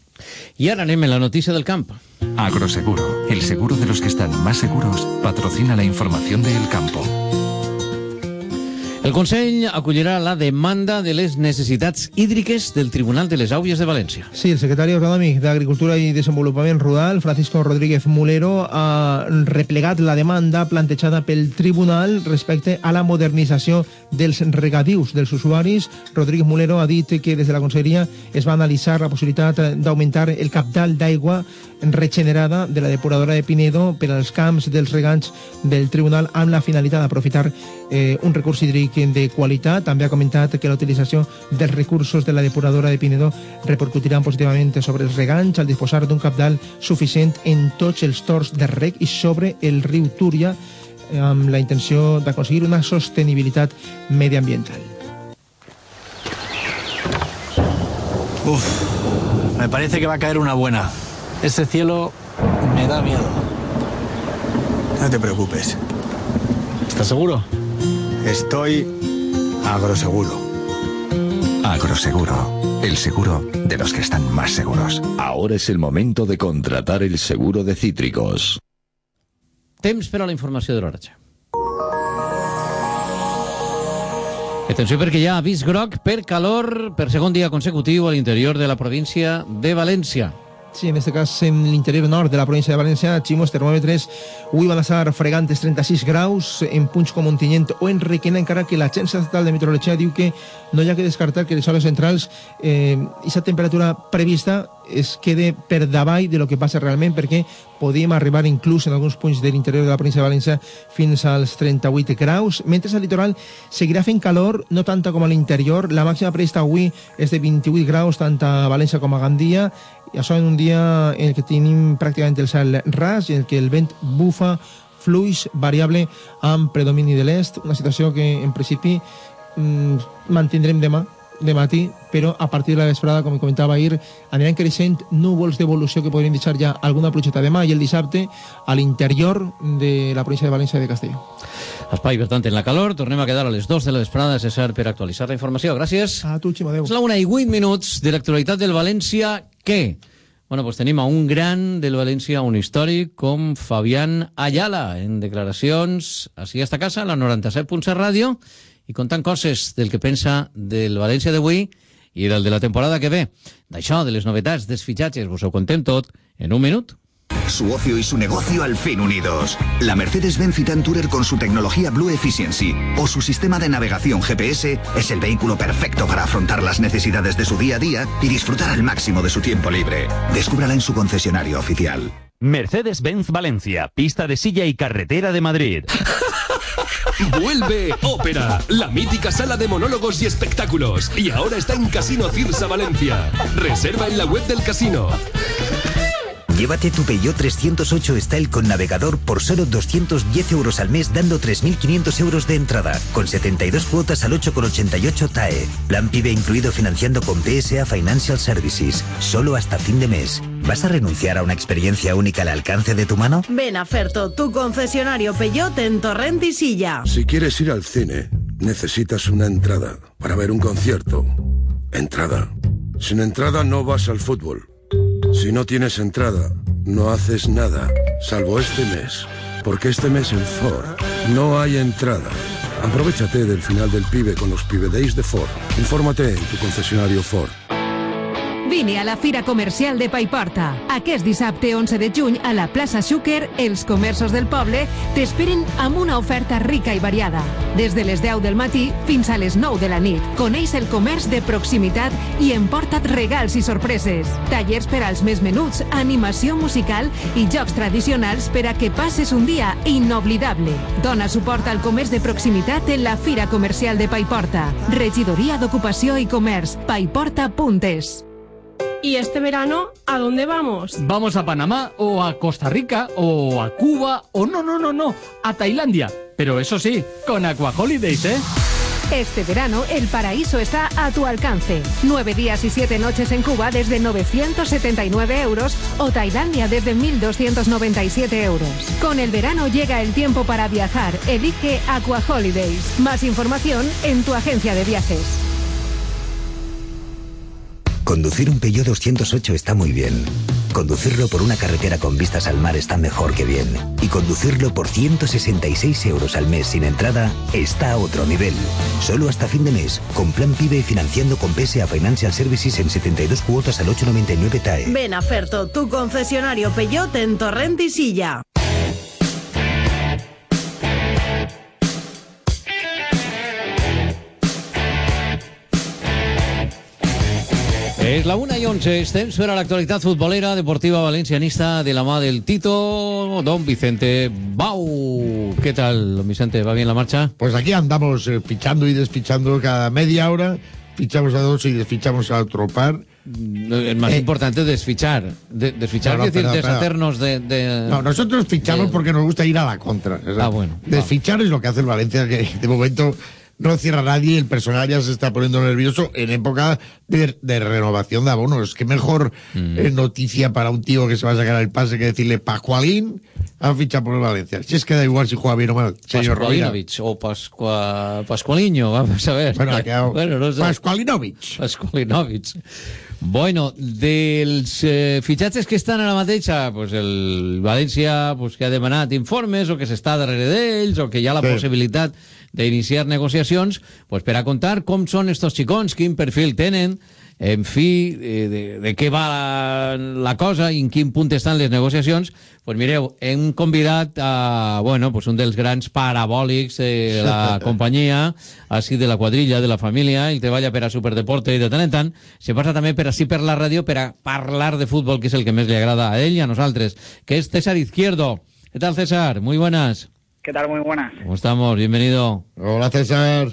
Y ahora anem en la noticia del campo. Agroseguro, el seguro de los que están más seguros, patrocina la información de El Campo. El Consell acollirà la demanda de les necessitats hídriques del Tribunal de les Aules de València. Sí, el secretari autonòmic d'Agricultura i Desenvolupament Rural, Francisco Rodríguez Mulero, ha replegat la demanda plantejada pel Tribunal respecte a la modernització dels regadius dels usuaris. Rodríguez Mulero ha dit que des de la Conselleria es va analitzar la possibilitat d'augmentar el cabdal d'aigua regenerada de la depuradora de Pinedo per als camps dels regants del Tribunal amb la finalitat d'aprofitar eh, un recurs hídric de qualitat. També ha comentat que la utilització dels recursos de la depuradora de Pinedo repercutiran positivament sobre els regants al disposar d'un cabdal suficient en tots els torns de reg i sobre el riu Túria, amb la intenció d'aconseguir una sostenibilitat mediambiental. Uf, me parece que va a caer una buena. Ese cielo me da miedo. No te preocupes. ¿Estás seguro? Estoy agroseguro. Agroseguro, el seguro de los que están más seguros. Ahora es el momento de contratar el seguro de cítricos. Temps per a la informació de l'oratge. Atenció perquè hi ha avís groc per calor per segon dia consecutiu a l'interior de la província de València. Sí, en este cas en l'interior nord de la província de València, Ximos, termòmetres avui van estar fregantes trenta-sis graus en punts com Ontinyent o en Requena, encara que l'Agència Estatal de Meteorologia diu que no hi ha que descartar que les hores centrals eh, aquesta temperatura prevista es quede per davall de lo que passa realment, perquè podíem arribar inclús en alguns punts de l'interior de la província de València fins als trenta-vuit graus, mentre al litoral seguirà fent calor, no tanta com a l'interior. La màxima prevista avui és de vint-i-vuit graus tant a València com a Gandia, i això en un dia en el que tenim pràcticament el cel ras i en el que el vent bufa fluix variable amb predomini de l'est, una situació que en principi mmm, mantindrem demà de matí, però a partir de la vesprada, com comentava ahir, aniran creixent núvols d'evolució que podrien deixar ja alguna pluixeta demà i el dissabte a l'interior de la província de València i de Castelló. Espai, per tant, en la calor. Tornem a quedar a les dues de la vesprada, César, per actualitzar la informació. Gràcies. A tu, Ximo, adeu. És la una i vuit minuts de l'actualitat del València. Què? Bueno, pues tenim a un gran del València, un històric, com Fabián Ayala, en declaracions així a esta casa, la noranta-set punt set ràdio, i contant coses del que pensa del València d'avui i del de la temporada que ve. D'això, de les novetats, dels fitxatges, vos ho contem tot en un minut. Su ocio y su negocio al fin unidos. La Mercedes-Benz Citan Tourer con su tecnología Blue Efficiency o su sistema de navegación G P S es el vehículo perfecto para afrontar las necesidades de su día a día y disfrutar al máximo de su tiempo libre. Descúbrala en su concesionario oficial. Mercedes-Benz Valencia, pista de silla y carretera de Madrid. Vuelve Ópera, la mítica sala de monólogos y espectáculos. Y ahora está en Casino Cirsa Valencia. Reserva en la web del casino. Llévate tu Peugeot trescientos ocho Style con navegador por solo doscientos diez euros al mes, dando tres mil quinientos euros de entrada, con setenta y dos cuotas al ocho coma ochenta y ocho T A E. Plan PIBE incluido financiando con P S A Financial Services. Solo hasta fin de mes. ¿Vas a renunciar a una experiencia única al alcance de tu mano? Ven a Ferto, tu concesionario Peugeot en Torrent y Silla. Si quieres ir al cine, necesitas una entrada. Para ver un concierto, entrada. Sin entrada no vas al fútbol. Si no tienes entrada, no haces nada, salvo este mes. Porque este mes en Ford no hay entrada. Aprovechate del final del PIBE con los PIBE Days de Ford. Infórmate en tu concesionario Ford. Vine a la Fira Comercial de Paiporta. Aquest dissabte onze de juny a la plaça Xúquer, els comerços del poble t'esperen amb una oferta rica i variada. Des de les deu del matí fins a les nou de la nit. Coneix el comerç de proximitat i emporta't regals i sorpreses. Tallers per als més menuts, animació musical i jocs tradicionals per a que passes un dia inoblidable. Dona suport al comerç de proximitat en la Fira Comercial de Paiporta. Regidoria d'Ocupació i Comerç. paiporta punt es. ¿Y este verano a dónde vamos? ¿Vamos a Panamá o a Costa Rica o a Cuba o no, no, no, no, a Tailandia? Pero eso sí, con Aqua Holidays, ¿eh? Este verano el paraíso está a tu alcance. Nueve días y siete noches en Cuba desde novecientos setenta y nueve euros o Tailandia desde mil doscientos noventa y siete euros. Con el verano llega el tiempo para viajar. Elige Aqua Holidays. Más información en tu agencia de viajes. Conducir un Peugeot doscientos ocho está muy bien. Conducirlo por una carretera con vistas al mar está mejor que bien. Y conducirlo por ciento sesenta y seis euros al mes sin entrada está a otro nivel. Solo hasta fin de mes, con plan PIBE financiando con P S A Financial Services en setenta y dos cuotas al ocho coma noventa y nueve T A E. Ven a Ferto, tu concesionario Peugeot en Torrent y Silla. És la una i onze, estem sobre l'actualitat futbolera deportiva valencianista de la mà del Tito, don Vicente Bau. ¿Qué tal, don Vicente? ¿Va bien la marcha? Pues aquí andamos eh, fichando y desfichando cada media hora, fichamos a dos y desfichamos a otro par. El más eh, importante es desfichar. De, desfichar, no, no, es decir, pero, deshacernos pero, de, de... No, nosotros fichamos de... porque nos gusta ir a la contra. Ah, bueno. Desfichar vamos. Es lo que hace el Valencia, que de momento no cierra nadie, el personal ya se está poniendo nervioso en época de, de renovación de abonos. Qué mejor mm. eh, noticia para un tío que se va a sacar el pase que decirle Pascualín han fichado por el Valencia. Si es que da igual si juega bien o mal, señor Pascualinovich o Pascua... Pascualiño, vamos a ver. Bueno, ha quedado... bueno, no sé. Pascualinovich. Pascualinovich. Bueno, dels eh, fitxatges que estan a la mateixa, pues el València pues, que ha demanat informes o que s'està darrere d'ells o que hi ha la sí. possibilitat d'iniciar negociacions, pues per a contar com són estos xicons, quin perfil tenen, en fi, eh, de, de què va la, la cosa i en quin punt estan les negociacions, pues mireu, hem convidat a, bueno, pues un dels grans parabòlics de la companyia, així de la quadrilla, de la família, ell treballa per a Superdeporte i de tant en tant se passa també per així per la ràdio per a parlar de futbol, que és el que més li agrada a ell i a nosaltres, que és César Izquierdo. ¿Qué tal, César? Muy buenas. ¿Qué tal? Muy buenas. ¿Cómo estamos? Bienvenido. Hola, César.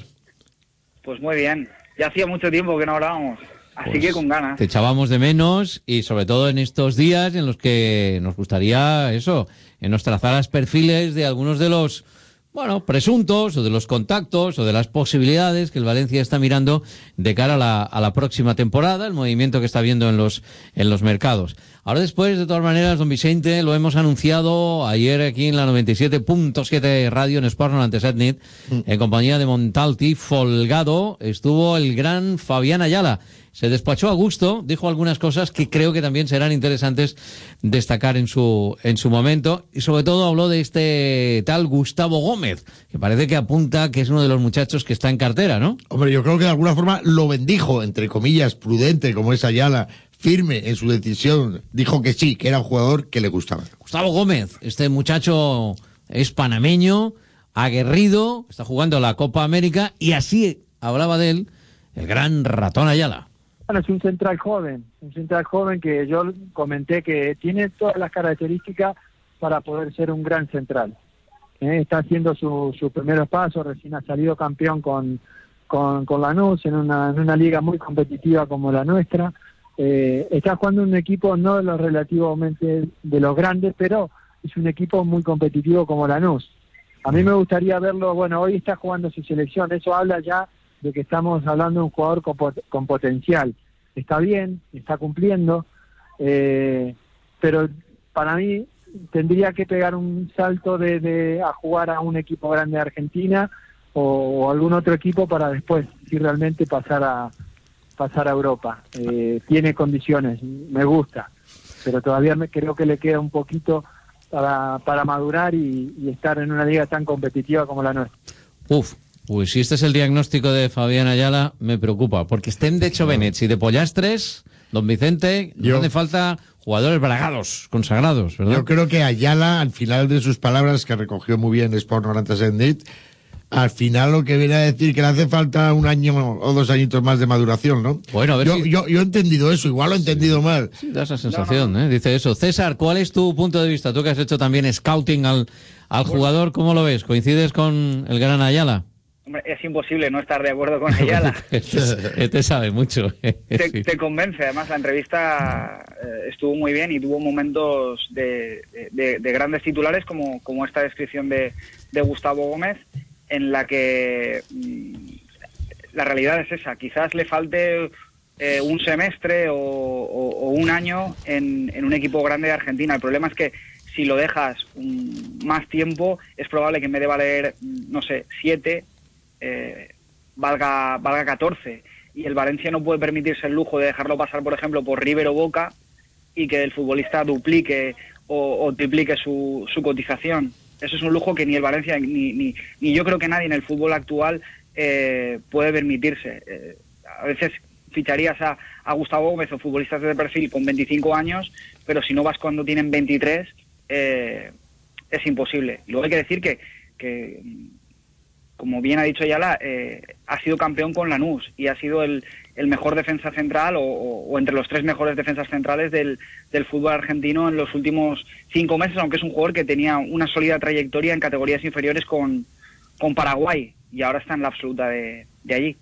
Pues muy bien. Ya hacía mucho tiempo que no hablábamos. Así pues que con ganas. Te echábamos de menos y sobre todo en estos días en los que nos gustaría eso, en nos trazaras perfiles de algunos de los, bueno, presuntos o de los contactos o de las posibilidades que el Valencia está mirando de cara a la, a la próxima temporada, el movimiento que está viendo en los, en los mercados. Ahora después, de todas maneras, don Vicente, lo hemos anunciado ayer aquí en la noventa y siete punto siete Radio en Sport noventa y siete Nit, en compañía de Montalti Folgado, estuvo el gran Fabián Ayala. Se despachó a gusto, dijo algunas cosas que creo que también serán interesantes destacar en su en su momento, y sobre todo habló de este tal Gustavo Gómez, que parece que apunta que es uno de los muchachos que está en cartera, ¿no? Hombre, yo creo que de alguna forma lo bendijo, entre comillas, prudente como es Ayala, firme en su decisión, dijo que sí, que era un jugador que le gustaba. Gustavo Gómez, este muchacho es panameño, aguerrido, está jugando la Copa América, y así hablaba de él el gran Ratón Ayala. Es un central joven, un central joven que yo comenté que tiene todas las características para poder ser un gran central. Eh, está haciendo sus su primeros pasos, recién ha salido campeón con, con, con Lanús en una, en una liga muy competitiva como la nuestra. Eh, está jugando un equipo no de los relativamente de los grandes, pero es un equipo muy competitivo como Lanús. A mí me gustaría verlo, bueno, hoy está jugando su selección, eso habla ya de que estamos hablando de un jugador con, pot con potencial. Está bien, está cumpliendo, eh, pero para mí tendría que pegar un salto de, de a jugar a un equipo grande de Argentina o, o algún otro equipo para después, si realmente pasar a pasar a Europa. Eh, tiene condiciones, me gusta, pero todavía me creo que le queda un poquito para, para madurar y, y estar en una liga tan competitiva como la nuestra. Uf. Pues si este es el diagnóstico de Fabián Ayala, me preocupa, porque estén de Chovenets y de Pollastres, don Vicente, no hace falta jugadores bragados, consagrados, ¿verdad? Yo creo que Ayala, al final de sus palabras, que recogió muy bien Sport noventa y siete Nit, al final lo que viene a decir que le hace falta un año o dos añitos más de maduración, ¿no? Bueno, a ver yo, si... yo, yo he entendido eso, igual lo he entendido sí. mal. Sí, da esa sensación, no, no. ¿eh? Dice eso. César, ¿cuál es tu punto de vista? Tú que has hecho también scouting al, al bueno. jugador, ¿cómo lo ves? ¿Coincides con el gran Ayala? Hombre, es imposible no estar de acuerdo con Ayala. Este sabe mucho. Te, sí. te convence. Además, la entrevista eh, estuvo muy bien y tuvo momentos de, de, de grandes titulares, como, como esta descripción de, de Gustavo Gómez, en la que mmm, la realidad es esa. Quizás le falte eh, un semestre o, o, o un año en, en un equipo grande de Argentina. El problema es que si lo dejas um, más tiempo, es probable que en vez de valer, no sé, siete... Eh, valga valga catorce, y el Valencia no puede permitirse el lujo de dejarlo pasar, por ejemplo, por River o Boca, y que el futbolista duplique o, o triplique su, su cotización. Eso es un lujo que ni el Valencia ni, ni, ni yo creo que nadie en el fútbol actual eh, puede permitirse. Eh, a veces ficharías a, a Gustavo Gómez o futbolistas de perfil con veinticinco años, pero si no vas cuando tienen veintitrés, eh, es imposible. Y luego hay que decir que, que como bien ha dicho Ayala, eh, ha sido campeón con Lanús y ha sido el, el mejor defensa central o, o, o entre los tres mejores defensas centrales del, del fútbol argentino en los últimos cinco meses, aunque es un jugador que tenía una sólida trayectoria en categorías inferiores con, con Paraguay y ahora está en la absoluta de, de allí.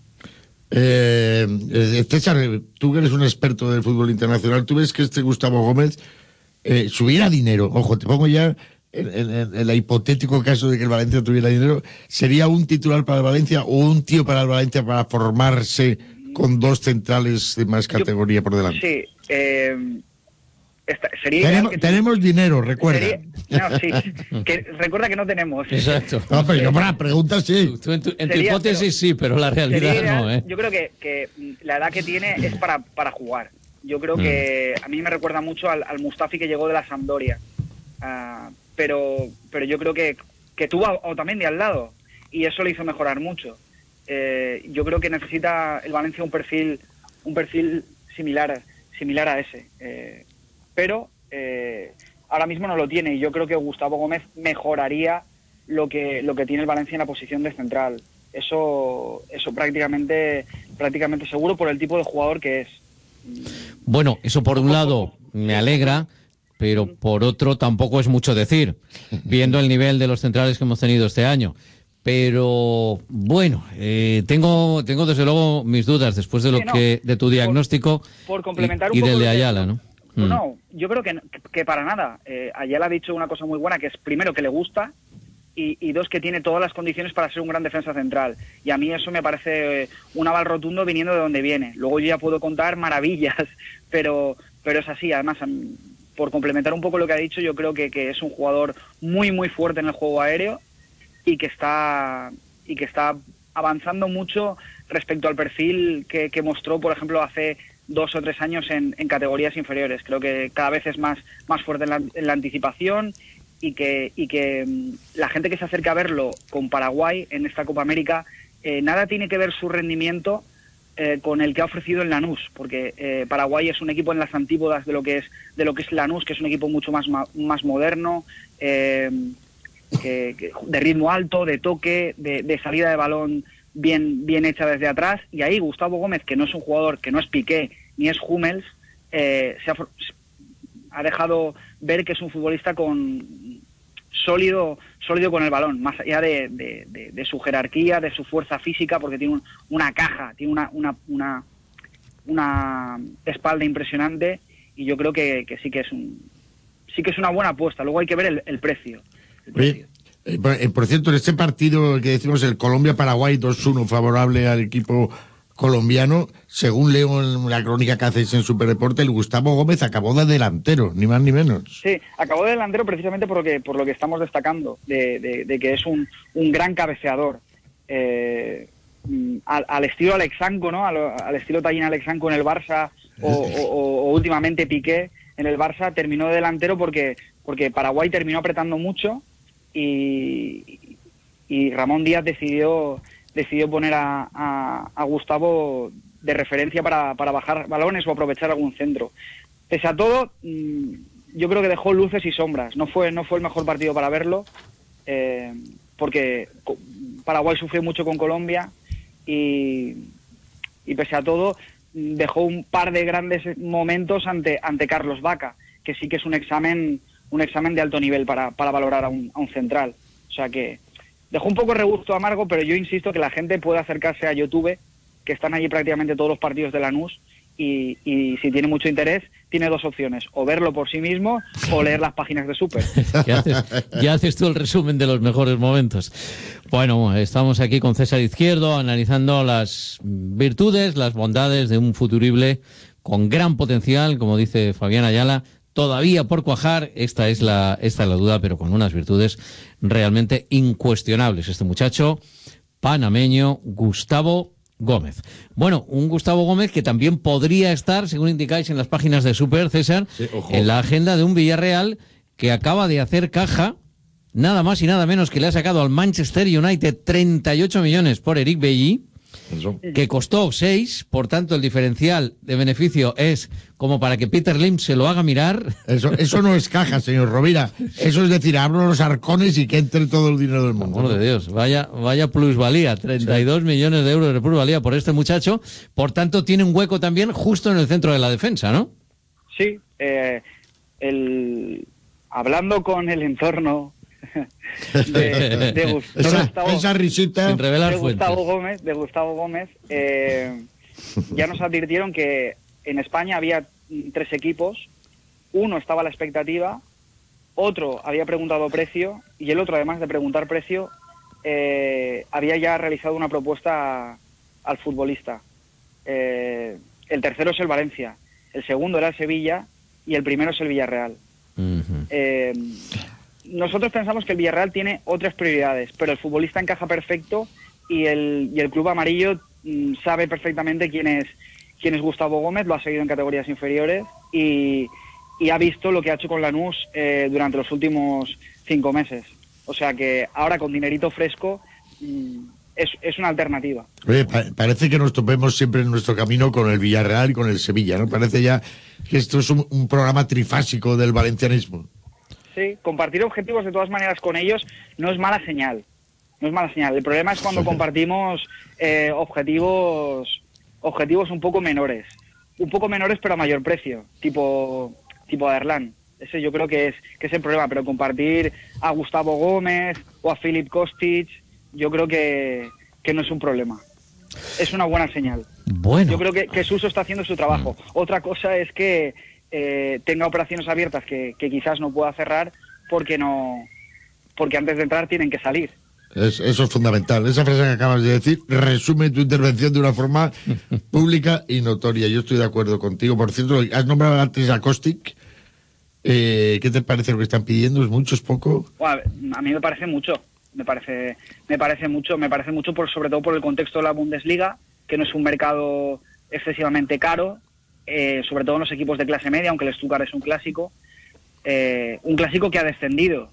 Eh, César, tú que eres un experto del fútbol internacional, ¿tú ves que este Gustavo Gómez eh, subiera dinero? Ojo, te pongo ya en, en, en el hipotético caso de que el Valencia tuviera dinero, ¿sería un titular para el Valencia o un tío para el Valencia para formarse con dos centrales de más categoría por delante? Sí, eh, esta, sería tenemos, que tenemos sí. dinero, recuerda. Sería, no, sí, que, recuerda que no tenemos. Exacto. No, pero yo para preguntas sí. Tú en tu, en tu Sería, hipótesis pero, sí, pero la realidad sería, no, ¿eh? Yo creo que, que la edad que tiene es para, para jugar. Yo creo mm. que a mí me recuerda mucho al, al Mustafi que llegó de la Sampdoria. Uh, pero pero yo creo que, que tuvo a Otamendi al lado y eso le hizo mejorar mucho. Eh, yo creo que necesita el Valencia un perfil un perfil similar similar a ese. Eh, pero eh, ahora mismo no lo tiene y yo creo que Gustavo Gómez mejoraría lo que lo que tiene el Valencia en la posición de central. Eso eso prácticamente prácticamente seguro por el tipo de jugador que es. Bueno, eso por un lado me alegra, pero por otro tampoco es mucho decir, viendo el nivel de los centrales que hemos tenido este año. Pero bueno, eh, tengo tengo desde luego mis dudas después de lo sí, no, que de tu diagnóstico por, por complementar y, un y del de poco Ayala, ¿no? No, mm. no, yo creo que, que para nada. Eh, Ayala ha dicho una cosa muy buena, que es primero que le gusta y, y dos que tiene todas las condiciones para ser un gran defensa central. Y a mí eso me parece un aval rotundo viniendo de donde viene. Luego yo ya puedo contar maravillas, pero pero es así. Además, por complementar un poco lo que ha dicho, yo creo que, que es un jugador muy muy fuerte en el juego aéreo y que está y que está avanzando mucho respecto al perfil que, que mostró, por ejemplo, hace dos o tres años en, en categorías inferiores. Creo que cada vez es más, más fuerte en la, en la anticipación y que, y que la gente que se acerca a verlo con Paraguay en esta Copa América, eh, nada tiene que ver su rendimiento eh, con el que ha ofrecido en Lanús, porque eh, Paraguay es un equipo en las antípodas de lo que es de lo que es Lanús, que es un equipo mucho más, más moderno, eh, que, que de ritmo alto, de toque, de, de salida de balón bien bien hecha desde atrás, y ahí Gustavo Gómez, que no es un jugador, que no es Piqué ni es Hummels, eh, se ha, ha dejado ver que es un futbolista con sólido sólido con el balón, más allá de, de, de, de su jerarquía, de su fuerza física, porque tiene un, una caja, tiene una, una una una espalda impresionante, y yo creo que, que sí que es un sí que es una buena apuesta. Luego hay que ver el, el precio. El precio. Eh, por, por cierto, en este partido que decimos el Colombia-Paraguay dos uno favorable al equipo colombiano, según leo en la crónica que hacéis en Superdeporte, el Gustavo Gómez acabó de delantero, ni más ni menos. Sí, acabó de delantero precisamente por lo que, por lo que estamos destacando, de, de, de que es un, un gran cabeceador. Eh, al, al estilo Alexanco, ¿no? Al, al estilo Tallín Alexanco en el Barça, o, o, o últimamente Piqué en el Barça, terminó de delantero porque, porque Paraguay terminó apretando mucho y, y Ramón Díaz decidió decidió poner a, a, a Gustavo de referencia para, para bajar balones o aprovechar algún centro. Pese a todo, yo creo que dejó luces y sombras. No fue no fue el mejor partido para verlo, eh, porque Paraguay sufrió mucho con Colombia y, y pese a todo dejó un par de grandes momentos ante ante Carlos Vaca, que sí que es un examen un examen de alto nivel para, para valorar a un, a un central. O sea que dejó un poco regusto amargo, pero yo insisto que la gente puede acercarse a YouTube, que están allí prácticamente todos los partidos de Lanús, y, y si tiene mucho interés, tiene dos opciones: o verlo por sí mismo o leer las páginas de Super. Ya haces, ya haces tú el resumen de los mejores momentos. Bueno, estamos aquí con César Izquierdo analizando las virtudes, las bondades de un futurible con gran potencial, como dice Fabián Ayala, todavía por cuajar. Esta es la esta es la duda, pero con unas virtudes realmente incuestionables. Este muchacho panameño, Gustavo Gómez. Bueno, un Gustavo Gómez que también podría estar, según indicáis en las páginas de Super, César, sí, en la agenda de un Villarreal que acaba de hacer caja, nada más y nada menos que le ha sacado al Manchester United treinta y ocho millones por Eric Bailly, Eso. que costó seis, por tanto el diferencial de beneficio es como para que Peter Lim se lo haga mirar. Eso, eso no es caja, señor Rovira. Eso es decir, abro los arcones y que entre todo el dinero del mundo. Amor de Dios, vaya, vaya plusvalía, treinta y dos sí. millones de euros de plusvalía por este muchacho. Por tanto, tiene un hueco también justo en el centro de la defensa, ¿no? Sí, eh, el... hablando con el entorno de, de, Gust- de esa, Gustavo, esa risita sin revelar de Gustavo fuentes. Gómez, de Gustavo Gómez, eh, ya nos advirtieron que en España había tres equipos. Uno estaba a la expectativa, otro había preguntado precio y el otro, además de preguntar precio, eh, había ya realizado una propuesta a, al futbolista. Eh, el tercero es el Valencia, el segundo era el Sevilla y el primero es el Villarreal. Uh-huh. Eh, nosotros pensamos que el Villarreal tiene otras prioridades, pero el futbolista encaja perfecto y el, y el club amarillo mm, sabe perfectamente quién es, quién es Gustavo Gómez, lo ha seguido en categorías inferiores y, y ha visto lo que ha hecho con Lanús eh, durante los últimos cinco meses. O sea que ahora con dinerito fresco mm, es, es una alternativa. Oye, pa- parece que nos topemos siempre en nuestro camino con el Villarreal y con el Sevilla, ¿no? Parece ya que esto es un, un programa trifásico del valencianismo. Sí, compartir objetivos de todas maneras con ellos no es mala señal. No es mala señal. El problema es cuando compartimos eh, objetivos objetivos un poco menores. Un poco menores pero a mayor precio. Tipo tipo Aderlan. Ese yo creo que es que es el problema. Pero compartir a Gustavo Gómez o a Filip Kostic, yo creo que, que no es un problema. Es una buena señal. Bueno. Yo creo que, que Suso está haciendo su trabajo. Mm. Otra cosa es que eh, tenga operaciones abiertas que, que quizás no pueda cerrar porque no porque antes de entrar tienen que salir. Es, eso es fundamental. Esa frase que acabas de decir resume tu intervención de una forma pública y notoria. Yo estoy de acuerdo contigo. Por cierto, has nombrado antes a Kostic. Eh, ¿Qué te parece lo que están pidiendo? ¿Es mucho? ¿Es poco? Bueno, a mí me parece mucho. Me parece, me parece mucho. Me parece mucho, por, sobre todo por el contexto de la Bundesliga, que no es un mercado excesivamente caro, eh, sobre todo en los equipos de clase media, aunque el Stuttgart es un clásico. Eh, un clásico que ha descendido.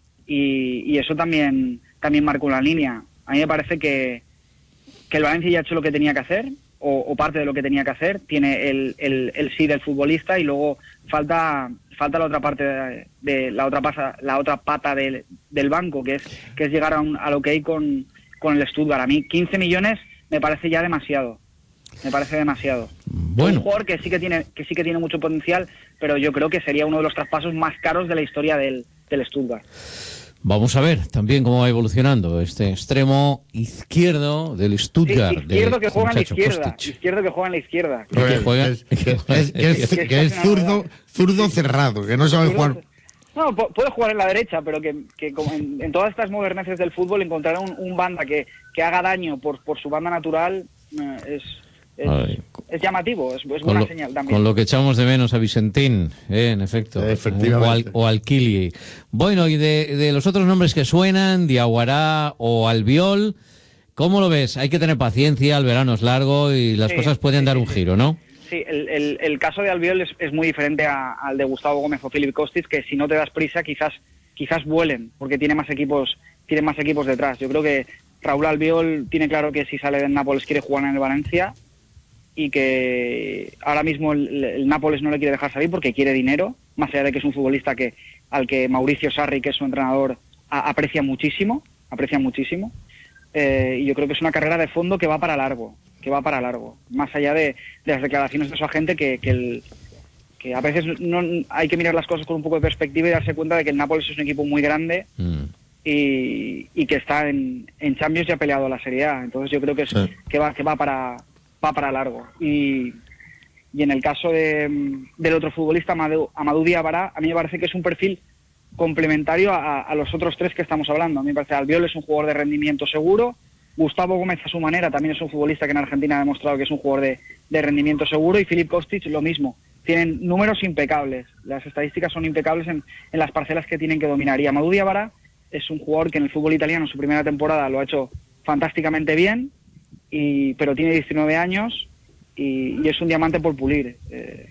Y, y eso también... también marcó una línea. A mí me parece que, que el Valencia ya ha hecho lo que tenía que hacer, o, o parte de lo que tenía que hacer. Tiene el, el, el sí del futbolista y luego falta falta la otra parte de, de la otra pasa, la otra pata del, del banco, que es que es llegar a un al okay con, con el Stuttgart. A mí quince millones me parece ya demasiado. Me parece demasiado. Bueno. Un jugador que sí que tiene que sí que tiene mucho potencial, pero yo creo que sería uno de los traspasos más caros de la historia del, del Stuttgart. Vamos a ver también cómo va evolucionando este extremo izquierdo del Stuttgart. Sí, izquierdo que juega en la izquierda. Kostic. Izquierdo que juega en la izquierda. Que, que juega, es, que, es, que es, que es zurdo, zurdo cerrado, que no sabe jugar. No, puede jugar en la derecha, pero que, que como en, en todas estas moderneces del fútbol encontrar un, un banda que, que haga daño por, por su banda natural eh, es... Es, es llamativo, es, es buena lo, señal también. Con lo que echamos de menos a Vicentín, eh, en efecto. Efectivamente. O al, o al Kili. Bueno, y de, de los otros nombres que suenan, Diaguará o Albiol, ¿cómo lo ves? Hay que tener paciencia, el verano es largo y las sí, cosas pueden sí, dar sí, un sí. giro, ¿no? Sí, el, el, el caso de Albiol es, es muy diferente a, al de Gustavo Gómez o Filip Kostic, que si no te das prisa quizás quizás vuelen, porque tiene más equipos tiene más equipos detrás. Yo creo que Raúl Albiol tiene claro que si sale del Nápoles quiere jugar en el Valencia, y que ahora mismo el, el Nápoles no le quiere dejar salir porque quiere dinero, más allá de que es un futbolista que al que Mauricio Sarri, que es su entrenador, a, aprecia muchísimo, aprecia muchísimo, eh, y yo creo que es una carrera de fondo que va para largo, que va para largo, más allá de, de las declaraciones de su agente, que, que, el, que a veces no hay que mirar las cosas con un poco de perspectiva y darse cuenta de que el Nápoles es un equipo muy grande mm. y, y que está en, en Champions y ha peleado la Serie A, entonces yo creo que, es, sí. que, va, que va para... va para largo. Y, y en el caso de, del otro futbolista, Amadou, Amadou Diawara, a mí me parece que es un perfil complementario a, a los otros tres que estamos hablando. A mí me parece que Albiol es un jugador de rendimiento seguro, Gustavo Gómez a su manera también es un futbolista que en Argentina ha demostrado que es un jugador de, de rendimiento seguro, y Filip Kostic lo mismo. Tienen números impecables, las estadísticas son impecables en, en las parcelas que tienen que dominar. Y Amadou Diawara es un jugador que en el fútbol italiano en su primera temporada lo ha hecho fantásticamente bien, Y, pero tiene diecinueve años y, y es un diamante por pulir. Eh,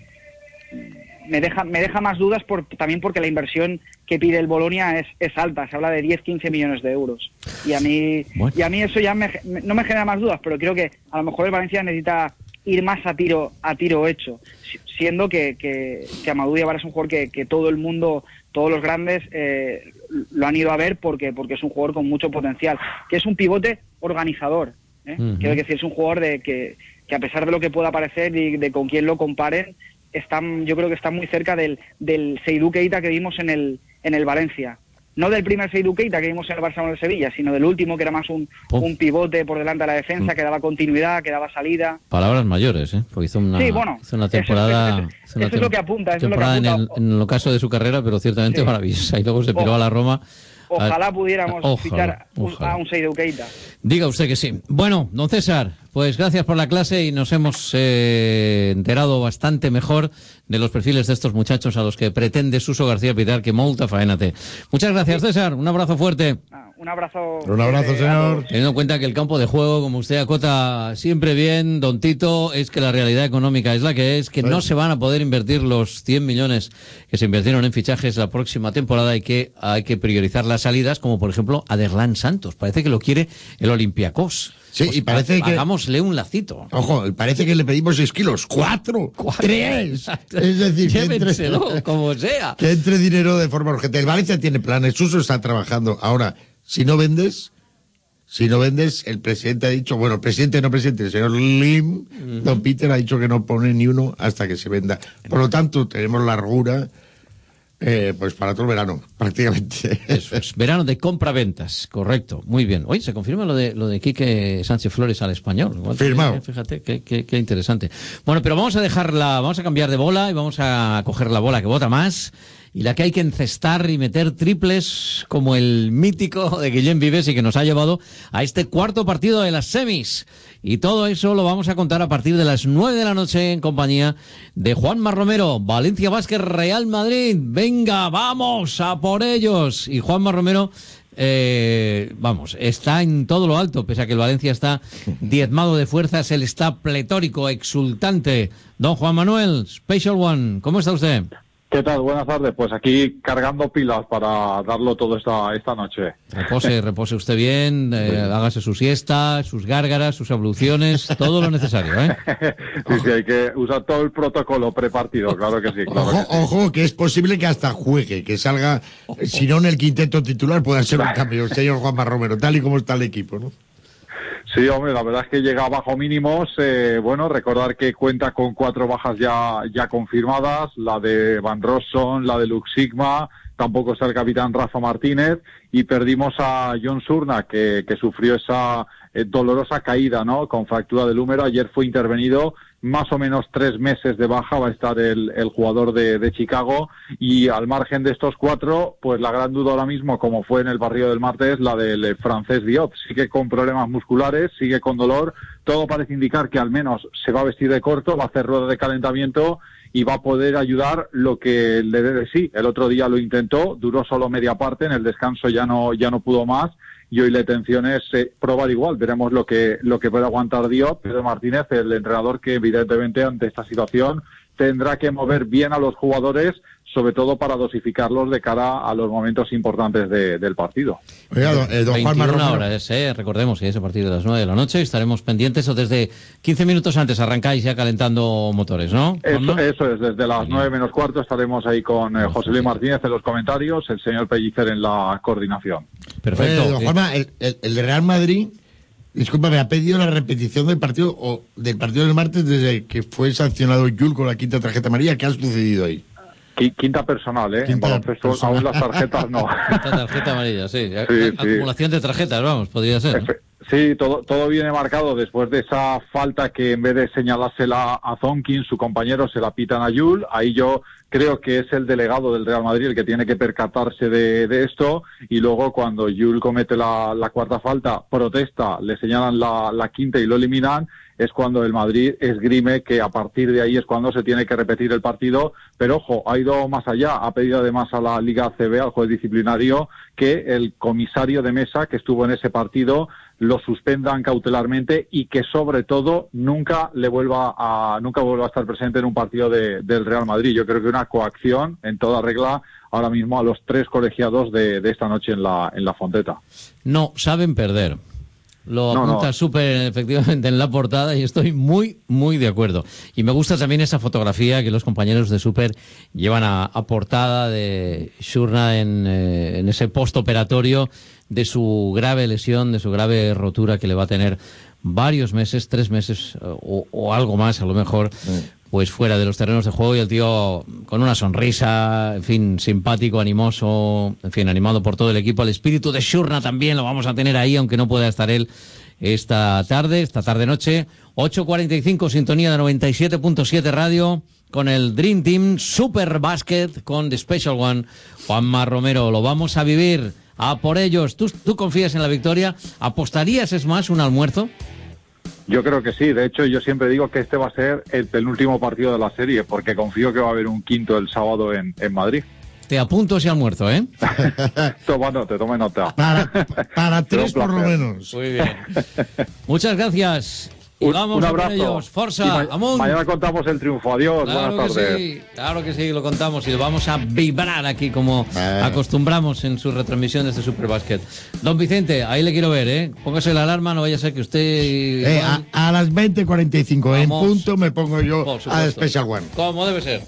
me deja me deja más dudas por, también porque la inversión que pide el Bolonia es, es alta, se habla de diez a quince millones de euros. Y a mí bueno. y a mí eso ya me, no me genera más dudas, pero creo que a lo mejor el Valencia necesita ir más a tiro a tiro hecho, siendo que, que, que Amadou Diawara es un jugador que, que todo el mundo, todos los grandes eh, lo han ido a ver porque, porque es un jugador con mucho potencial, que es un pivote organizador. ¿Eh? Uh-huh. Quiero decir, es un jugador de que, que a pesar de lo que pueda parecer y de con quién lo comparen, están, yo creo que está muy cerca del, del Seydou Keita que vimos en el en el Valencia. no del primer Seydou Keita que vimos en el Barcelona del Sevilla, sino del último, que era más un, oh. un pivote por delante de la defensa, mm. que daba continuidad, que daba salida. Palabras mayores, ¿eh? Porque hizo una, sí, bueno, hizo una temporada... Eso, eso, eso, hizo una eso es lo que apunta, eso es lo que apunta. En el, en el ocaso de su carrera, pero ciertamente sí. maravillosa. Y luego se piró oh. a la Roma. Ojalá pudiéramos ojalá, fichar ojalá. a un Seydou Keita. Diga usted que sí. Bueno, don César, pues gracias por la clase y nos hemos eh, enterado bastante mejor de los perfiles de estos muchachos a los que pretende Suso García Pitar, que molta faena té. Muchas gracias, César. Un abrazo fuerte. Ah, un abrazo. Un abrazo, fuerte, señor. Teniendo en cuenta que el campo de juego, como usted acota siempre bien, don Tito, es que la realidad económica es la que es, que sí. no se van a poder invertir los cien millones que se invirtieron en fichajes la próxima temporada y que hay que priorizar las salidas, como por ejemplo Aderlan Santos. Parece que lo quiere el Olympiacos. Sí, pues y parece que... hagámosle un lacito. Ojo, parece que le pedimos seis kilos. ¡Cuatro! ¿Cuatro? ¡Tres! Es decir, que entre, como sea. Que entre dinero de forma urgente. El Valencia tiene planes, Suso está trabajando. Ahora, si no vendes, si no vendes, el presidente ha dicho, bueno, el presidente no presidente, el señor Lim, uh-huh. don Peter ha dicho que no pone ni uno hasta que se venda. Por lo tanto, tenemos largura... Eh, pues para todo el verano, prácticamente. Eso es, verano de compra-ventas, correcto, muy bien. Oye, se confirma lo de lo de Quique Sánchez Flores al Español. Igual, firmado. Fíjate, qué, qué, qué interesante. Bueno, pero vamos a dejarla, vamos a cambiar de bola y vamos a coger la bola que bota más y la que hay que encestar y meter triples como el mítico de Guillem Vives y que nos ha llevado a este cuarto partido de las semis. Y todo eso lo vamos a contar a partir de las nueve de la noche en compañía de Juanma Romero, Valencia Basket Real Madrid. Venga, vamos a por ellos. Y Juanma Romero, eh, vamos, está en todo lo alto, pese a que el Valencia está diezmado de fuerzas, él está pletórico, exultante. Don Juan Manuel, Special One, ¿cómo está usted? ¿Qué tal? Buenas tardes. Pues aquí cargando pilas para darlo todo esta esta noche. Repose, repose usted bien, eh, sí. hágase su siesta, sus gárgaras, sus abluciones, todo lo necesario, ¿eh? Sí, sí, hay que usar todo el protocolo prepartido, claro que sí. Claro ojo, que sí. ojo, que es posible que hasta juegue, que salga, ojo. Si no en el quinteto titular, pueda ser un cambio, señor Juanma Romero, tal y como está el equipo, ¿no? Sí, hombre, la verdad es que llega bajo mínimos. Eh, bueno, recordar que cuenta con cuatro bajas ya ya confirmadas, la de Van Rossum, la de Lux Sigma, tampoco está el capitán Rafa Martínez, y perdimos a John Surna, que, que sufrió esa eh, dolorosa caída, ¿no?, con fractura del húmero. Ayer fue intervenido, más o menos tres meses de baja va a estar el, el jugador de, de Chicago, y al margen de estos cuatro, pues la gran duda ahora mismo, como fue en el partido del martes, la del eh, francés Diop. Sigue con problemas musculares, sigue con dolor, todo parece indicar que al menos se va a vestir de corto, va a hacer rueda de calentamiento y va a poder ayudar lo que le dé de sí. El otro día lo intentó, duró solo media parte, en el descanso ya no ya no pudo más, y hoy la intención es eh, probar igual. Veremos lo que lo que puede aguantar Diop. Pedro Martínez, el entrenador, que evidentemente ante esta situación tendrá que mover bien a los jugadores, sobre todo para dosificarlos de cara a los momentos importantes de, del partido. Oiga, don, eh, don Juanma Romero. horas, eh, recordemos que es a partir de las nueve de la noche, estaremos pendientes, o desde quince minutos antes arrancáis ya calentando motores, ¿no? Eso, eso es, desde las nueve menos cuarto estaremos ahí con eh, José Luis Martínez en los comentarios, el señor Pellicer en la coordinación. Perfecto. Oye, don Juanma, el, el, el Real Madrid, discúlpame, ha pedido la repetición del partido o del partido del martes desde que fue sancionado Yul con la quinta tarjeta amarilla. ¿Qué ha sucedido ahí? Quinta personal, ¿eh? Quinta en baloncesto personal. aún las tarjetas no. Quinta tarjeta amarilla, sí. Sí, sí. Acumulación de tarjetas, vamos, podría ser, ¿no? Sí, todo, todo viene marcado después de esa falta que en vez de señalársela a Zonkin, su compañero, se la pitan a Yul. Ahí yo creo que es el delegado del Real Madrid el que tiene que percatarse de, de esto, y luego cuando Yul comete la, la cuarta falta, protesta, le señalan la, la quinta y lo eliminan. Es cuando el Madrid esgrime que a partir de ahí es cuando se tiene que repetir el partido. Pero ojo, ha ido más allá, ha pedido además a la Liga A C B, al juez disciplinario, que el comisario de mesa que estuvo en ese partido lo suspendan cautelarmente y que sobre todo nunca le vuelva a nunca vuelva a estar presente en un partido de, del Real Madrid. Yo creo que una coacción en toda regla ahora mismo a los tres colegiados de, de esta noche en la en la Fonteta. No saben perder. Lo No, apunta no. súper efectivamente en la portada y estoy muy, muy de acuerdo. Y me gusta también esa fotografía que los compañeros de Super llevan a, a portada de Shurna en, eh, en ese postoperatorio de su grave lesión, de su grave rotura que le va a tener varios meses, tres meses o, o algo más a lo mejor. pues fuera de los terrenos de juego, y el tío con una sonrisa, en fin, simpático, animoso, en fin, animado por todo el equipo. El espíritu de Xurna también lo vamos a tener ahí, aunque no pueda estar él esta tarde, esta tarde-noche. ocho cuarenta y cinco, sintonía de noventa y siete punto siete Radio, con el Dream Team Super Basket, con The Special One, Juanma Romero. Lo vamos a vivir, a por ellos. ¿Tú, tú confías en la victoria? ¿Apostarías, es más, un almuerzo? Yo creo que sí. De hecho, yo siempre digo que este va a ser el penúltimo partido de la serie, porque confío que va a haber un quinto el sábado en, en Madrid. Te apunto ese almuerzo, ¿eh? Toma nota, toma nota. Para, para tres por lo menos. Muy bien. Muchas gracias. Y Un, vamos un a abrazo. por ellos. Forza, Ma Amunt. Mañana contamos el triunfo. Adiós, Claro buenas que tardes. sí, claro que sí, lo contamos y lo vamos a vibrar aquí como Eh. acostumbramos en sus retransmisiones de Superbásquet. Don Vicente, ahí le quiero ver, ¿eh? Póngase la alarma, no vaya a ser que usted... Eh, a, a las veinte cuarenta y cinco en Vamos. punto me pongo yo Por a supuesto. Special One. Como debe ser.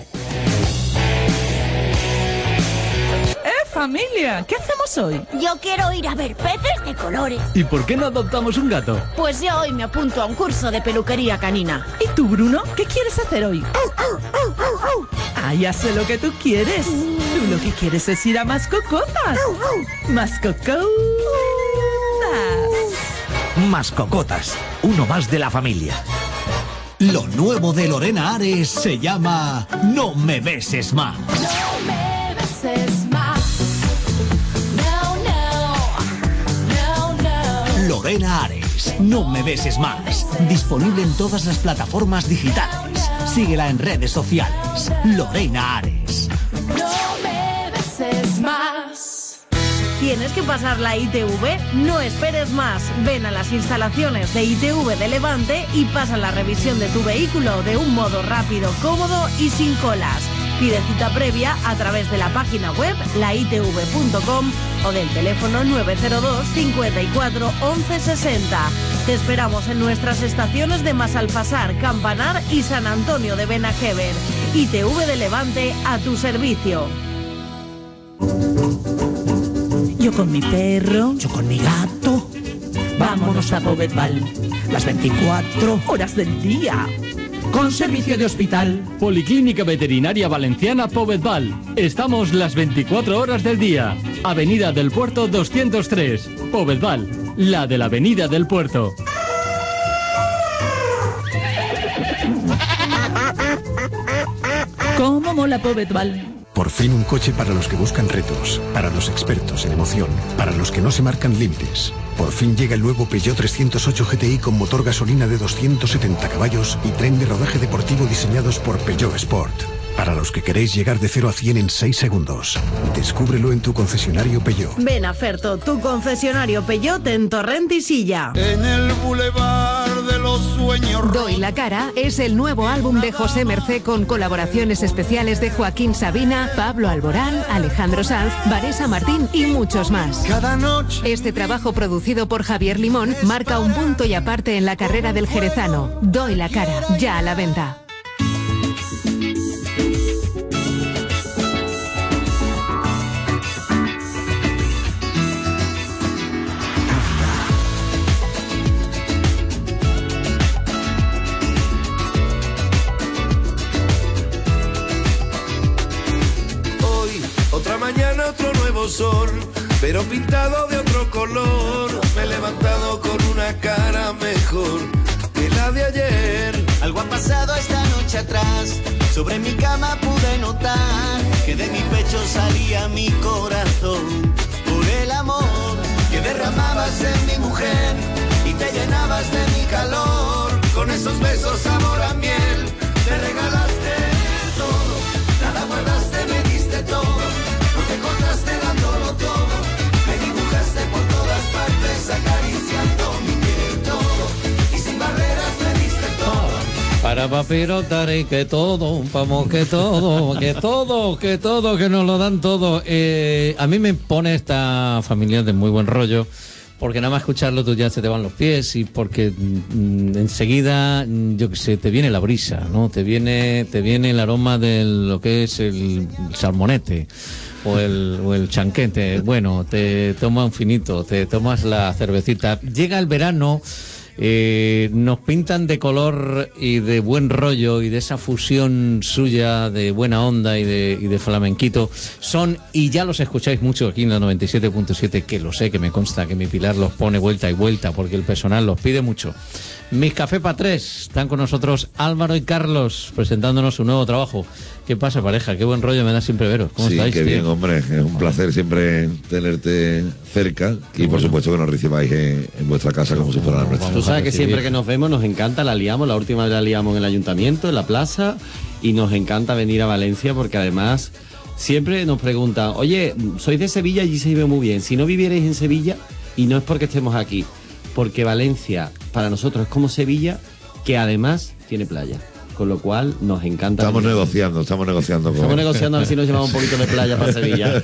¡Eh, familia! ¿Qué hacemos hoy? Yo quiero ir a ver peces de colores. ¿Y por qué no adoptamos un gato? Pues yo hoy me apunto a un curso de peluquería canina. ¿Y tú, Bruno? ¿Qué quieres hacer hoy? Ah, ya sé lo que tú quieres. Tú lo que quieres es ir a Mascocotas. Mascocotas. Mascocotas, uno más de la familia. Lo nuevo de Lorena Ares se llama No me beses más. No me beses más. No, no. No, no. Lorena Ares, No me beses más. Disponible en todas las plataformas digitales. Síguela en redes sociales. Lorena Ares. No me beses más. ¿Tienes que pasar la I T V? No esperes más. Ven a las instalaciones de I T V de Levante y pasa la revisión de tu vehículo de un modo rápido, cómodo y sin colas. Pide cita previa a través de la página web la i t v punto com o del teléfono nueve cero dos, cincuenta y cuatro, once sesenta. Te esperamos en nuestras estaciones de Masalpasar, Campanar y San Antonio de Benajever. I T V de Levante a tu servicio. Yo con mi perro. Yo con mi gato. Vámonos a Povedval. Las veinticuatro horas del día. con servicio de hospital. Policlínica Veterinaria Valenciana Povedval. Estamos las veinticuatro horas del día. Avenida del Puerto doscientos tres. Povedval, la de la Avenida del Puerto. ¿Cómo mola Povedval? Por fin un coche para los que buscan retos, para los expertos en emoción, para los que no se marcan límites. Por fin llega el nuevo Peugeot trescientos ocho G T I con motor gasolina de doscientos setenta caballos y tren de rodaje deportivo diseñados por Peugeot Sport. Para los que queréis llegar de cero a cien en seis segundos. Descúbrelo en tu concesionario Peugeot. Ven a Ferto, tu concesionario Peugeot en Torrent y Silla. En el bulevar de los sueños. Doy la cara es el nuevo álbum de José Mercé con colaboraciones especiales de Joaquín Sabina, Pablo Alborán, Alejandro Sanz, Vanessa Martín y muchos más. Cada noche. Este trabajo producido por Javier Limón marca un punto y aparte en la carrera del jerezano. Doy la cara, ya a la venta. Otra mañana, otro nuevo sol, pero pintado de otro color. Me he levantado con una cara mejor que la de ayer. Algo ha pasado esta noche atrás. Sobre mi cama pude notar que de mi pecho salía mi corazón. Por el amor que derramabas en mi mujer y te llenabas de mi calor. Con esos besos sabor a miel me regalaste todo. Nada guardaste, me diste todo. Te cortaste dándolo todo, me dibujaste por todas partes, acariciando mi piel todo, y sin barreras me diste todo. Para papirotar que todo, vamos que todo, que todo, que todo, que nos lo dan todo. Eh, a mí me pone esta familia de muy buen rollo, porque nada más escucharlo tú ya se te van los pies y porque mm, enseguida, yo qué sé, te viene la brisa, ¿no? Te viene, te viene el aroma de lo que es el salmonete. O el, o el chanquete, bueno, te tomas un finito, te tomas la cervecita. Llega el verano, Eh, nos pintan de color y de buen rollo y de esa fusión suya de buena onda y de, y de flamenquito. Son, y ya los escucháis mucho aquí en la noventa y siete punto siete, que lo sé, que me consta que mi Pilar los pone vuelta y vuelta porque el personal los pide mucho. Mis Café Pa' Tres, están con nosotros Álvaro y Carlos presentándonos su nuevo trabajo. ¿Qué pasa, pareja? Qué buen rollo me da siempre veros. ¿Cómo sí, estáis, qué tío? bien, hombre. Es un placer siempre tenerte cerca qué y, por bueno. supuesto, que nos recibáis en, en vuestra casa como si fuera la nuestra. Tú sabes que siempre que nos vemos nos encanta, la liamos. La última vez la liamos en el ayuntamiento, en la plaza, y nos encanta venir a Valencia porque además siempre nos preguntan, oye, sois de Sevilla y se vive muy bien. Si no vivierais en Sevilla, y no es porque estemos aquí, porque Valencia para nosotros es como Sevilla, que además tiene playa. Con lo cual nos encanta. Estamos venir. negociando, estamos negociando. Con... Estamos negociando a ver si nos llevamos un poquito de playa para Sevilla.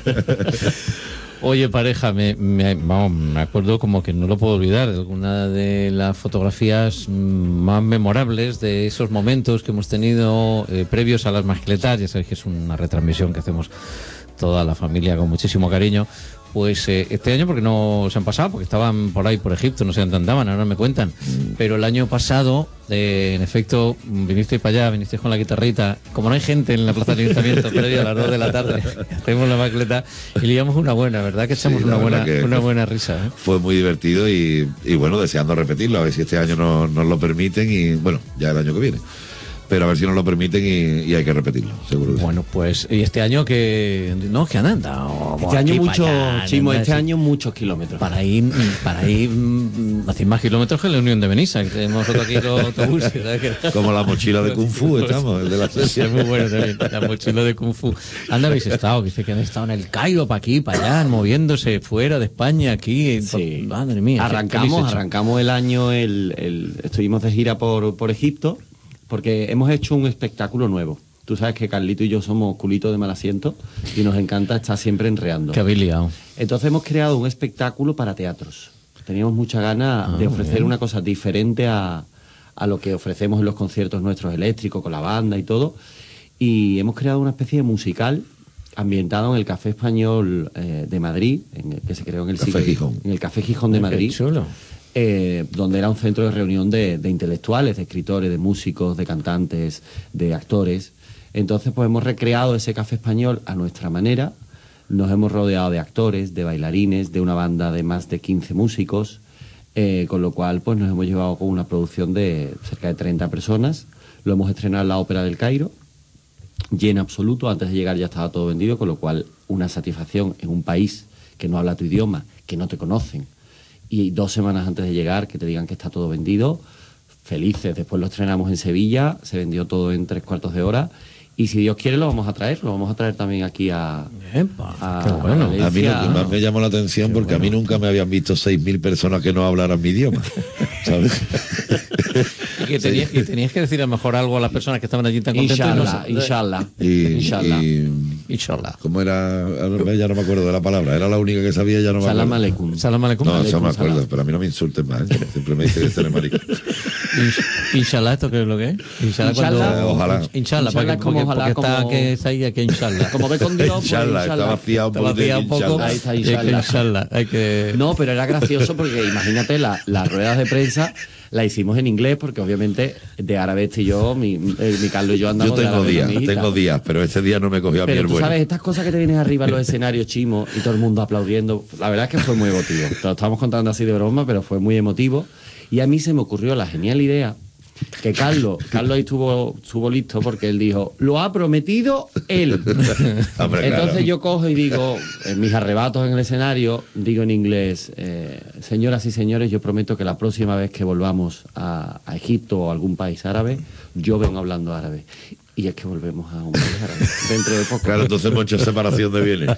Oye, pareja, me, me, vamos, me acuerdo como que no lo puedo olvidar, alguna de las fotografías más memorables de esos momentos que hemos tenido eh, previos a las mascletas. Ya sabéis que es una retransmisión que hacemos toda la familia con muchísimo cariño. Pues eh, este año porque no se han pasado, porque estaban por ahí por Egipto, no sé dónde andaban, ahora me cuentan. Mm. Pero el año pasado, eh, en efecto, vinisteis para allá, vinisteis con la guitarrita. Como no hay gente en la plaza del ayuntamiento, previo a las dos de la tarde, hacemos la macleta y liamos una buena, ¿verdad? Que echamos sí, una buena una buena risa. ¿eh? Fue muy divertido y, y bueno, deseando repetirlo, a ver si este año nos, nos lo permiten y bueno, ya el año que viene. Pero a ver si nos lo permiten y, y hay que repetirlo, seguro. Que bueno, pues, ¿y este año que no, que han andado? Este año mucho, Chimo, este año muchos kilómetros. Para ir, para ir, hacéis más kilómetros que la Unión de Benissa, que tenemos nosotros aquí los autobuses. ¿Sabes? Como la mochila de Kung Fu, estamos, el de la sí, es muy bueno también, la mochila de Kung Fu. ¿Dónde habéis estado? Dice que han estado en el Cairo, para aquí, para allá, moviéndose fuera de España, aquí. Sí. Madre mía. Arrancamos, arrancamos el año, el, el, estuvimos de gira por, por Egipto, porque hemos hecho un espectáculo nuevo. Tú sabes que Carlito y yo somos culitos de mal asiento y nos encanta estar siempre enreando. Qué habéis liado. Entonces hemos creado un espectáculo para teatros. Teníamos mucha ganas ah, de ofrecer bien. una cosa diferente a, a lo que ofrecemos en los conciertos nuestros eléctricos, con la banda y todo. Y hemos creado una especie de musical ambientado en el Café Español eh, de Madrid, en el, que se creó en el Café siglo, Gijón. En el Café Gijón de Madrid. Qué chulo. Eh, donde era un centro de reunión de, de intelectuales, de escritores, de músicos, de cantantes, de actores. Entonces, pues hemos recreado ese Café Español a nuestra manera. Nos hemos rodeado de actores, de bailarines, de una banda de más de quince músicos, eh, con lo cual pues nos hemos llevado con una producción de cerca de treinta personas. Lo hemos estrenado en la Ópera del Cairo, lleno absoluto. Antes de llegar ya estaba todo vendido, con lo cual una satisfacción en un país que no habla tu idioma, que no te conocen, y dos semanas antes de llegar que te digan que está todo vendido, felices. Después lo estrenamos en Sevilla, se vendió todo en tres cuartos de hora, y si Dios quiere lo vamos a traer, lo vamos a traer también aquí a... Epa, a qué bueno. A mí lo que más me llamó la atención, qué porque bueno. a mí nunca me habían visto seis mil personas que no hablaran mi idioma, ¿sabes? Y que tenías, sí. y tenías que decir a lo mejor algo a las personas que estaban allí tan contentas. Inshallah, no inshallah. Y, inshallah. Y, inshallah. ¿Cómo era? Ya no me acuerdo de la palabra. Era la única que sabía, ya no me acuerdo. Salam aleikum. Salam aleikum. No, aleikum, eso me acuerdo, salam. pero a mí no me insulten más. ¿eh? Siempre me dice que marica. Inshallah, ¿esto qué es lo que es? Inshallah, inshallah cuando... Ojalá. Inshallah, porque, como porque, ojalá, porque está como... que está ahí que inshallah. Como ve con Dios, pues, inshallah, inshallah. estaba fiado un poco. Estaba fiado un poco. Ahí está inshallah. inshallah. Hay que... No, pero era gracioso porque imagínate, la, las ruedas de prensa la hicimos en inglés porque obviamente de árabe este y yo, mi, eh, mi Carlos y yo andamos Yo tengo de días, árabe tengo días, pero este día no me cogió a mí el Pero tú vuelo. sabes, estas cosas que te vienen arriba en los escenarios, Chimo, y todo el mundo aplaudiendo, la verdad es que fue muy emotivo. Te lo estábamos contando así de broma, pero fue muy emotivo. Y a mí se me ocurrió la genial idea que Carlos, Carlos ahí estuvo, estuvo listo porque él dijo, lo ha prometido él. Hombre, Entonces claro. yo cojo y digo, en mis arrebatos en el escenario, digo en inglés, eh, señoras y señores, yo prometo que la próxima vez que volvamos a, a Egipto o a algún país árabe, yo vengo hablando árabe. Y es que volvemos a un país árabe dentro de poco. Claro, entonces hemos hecho separación de bienes.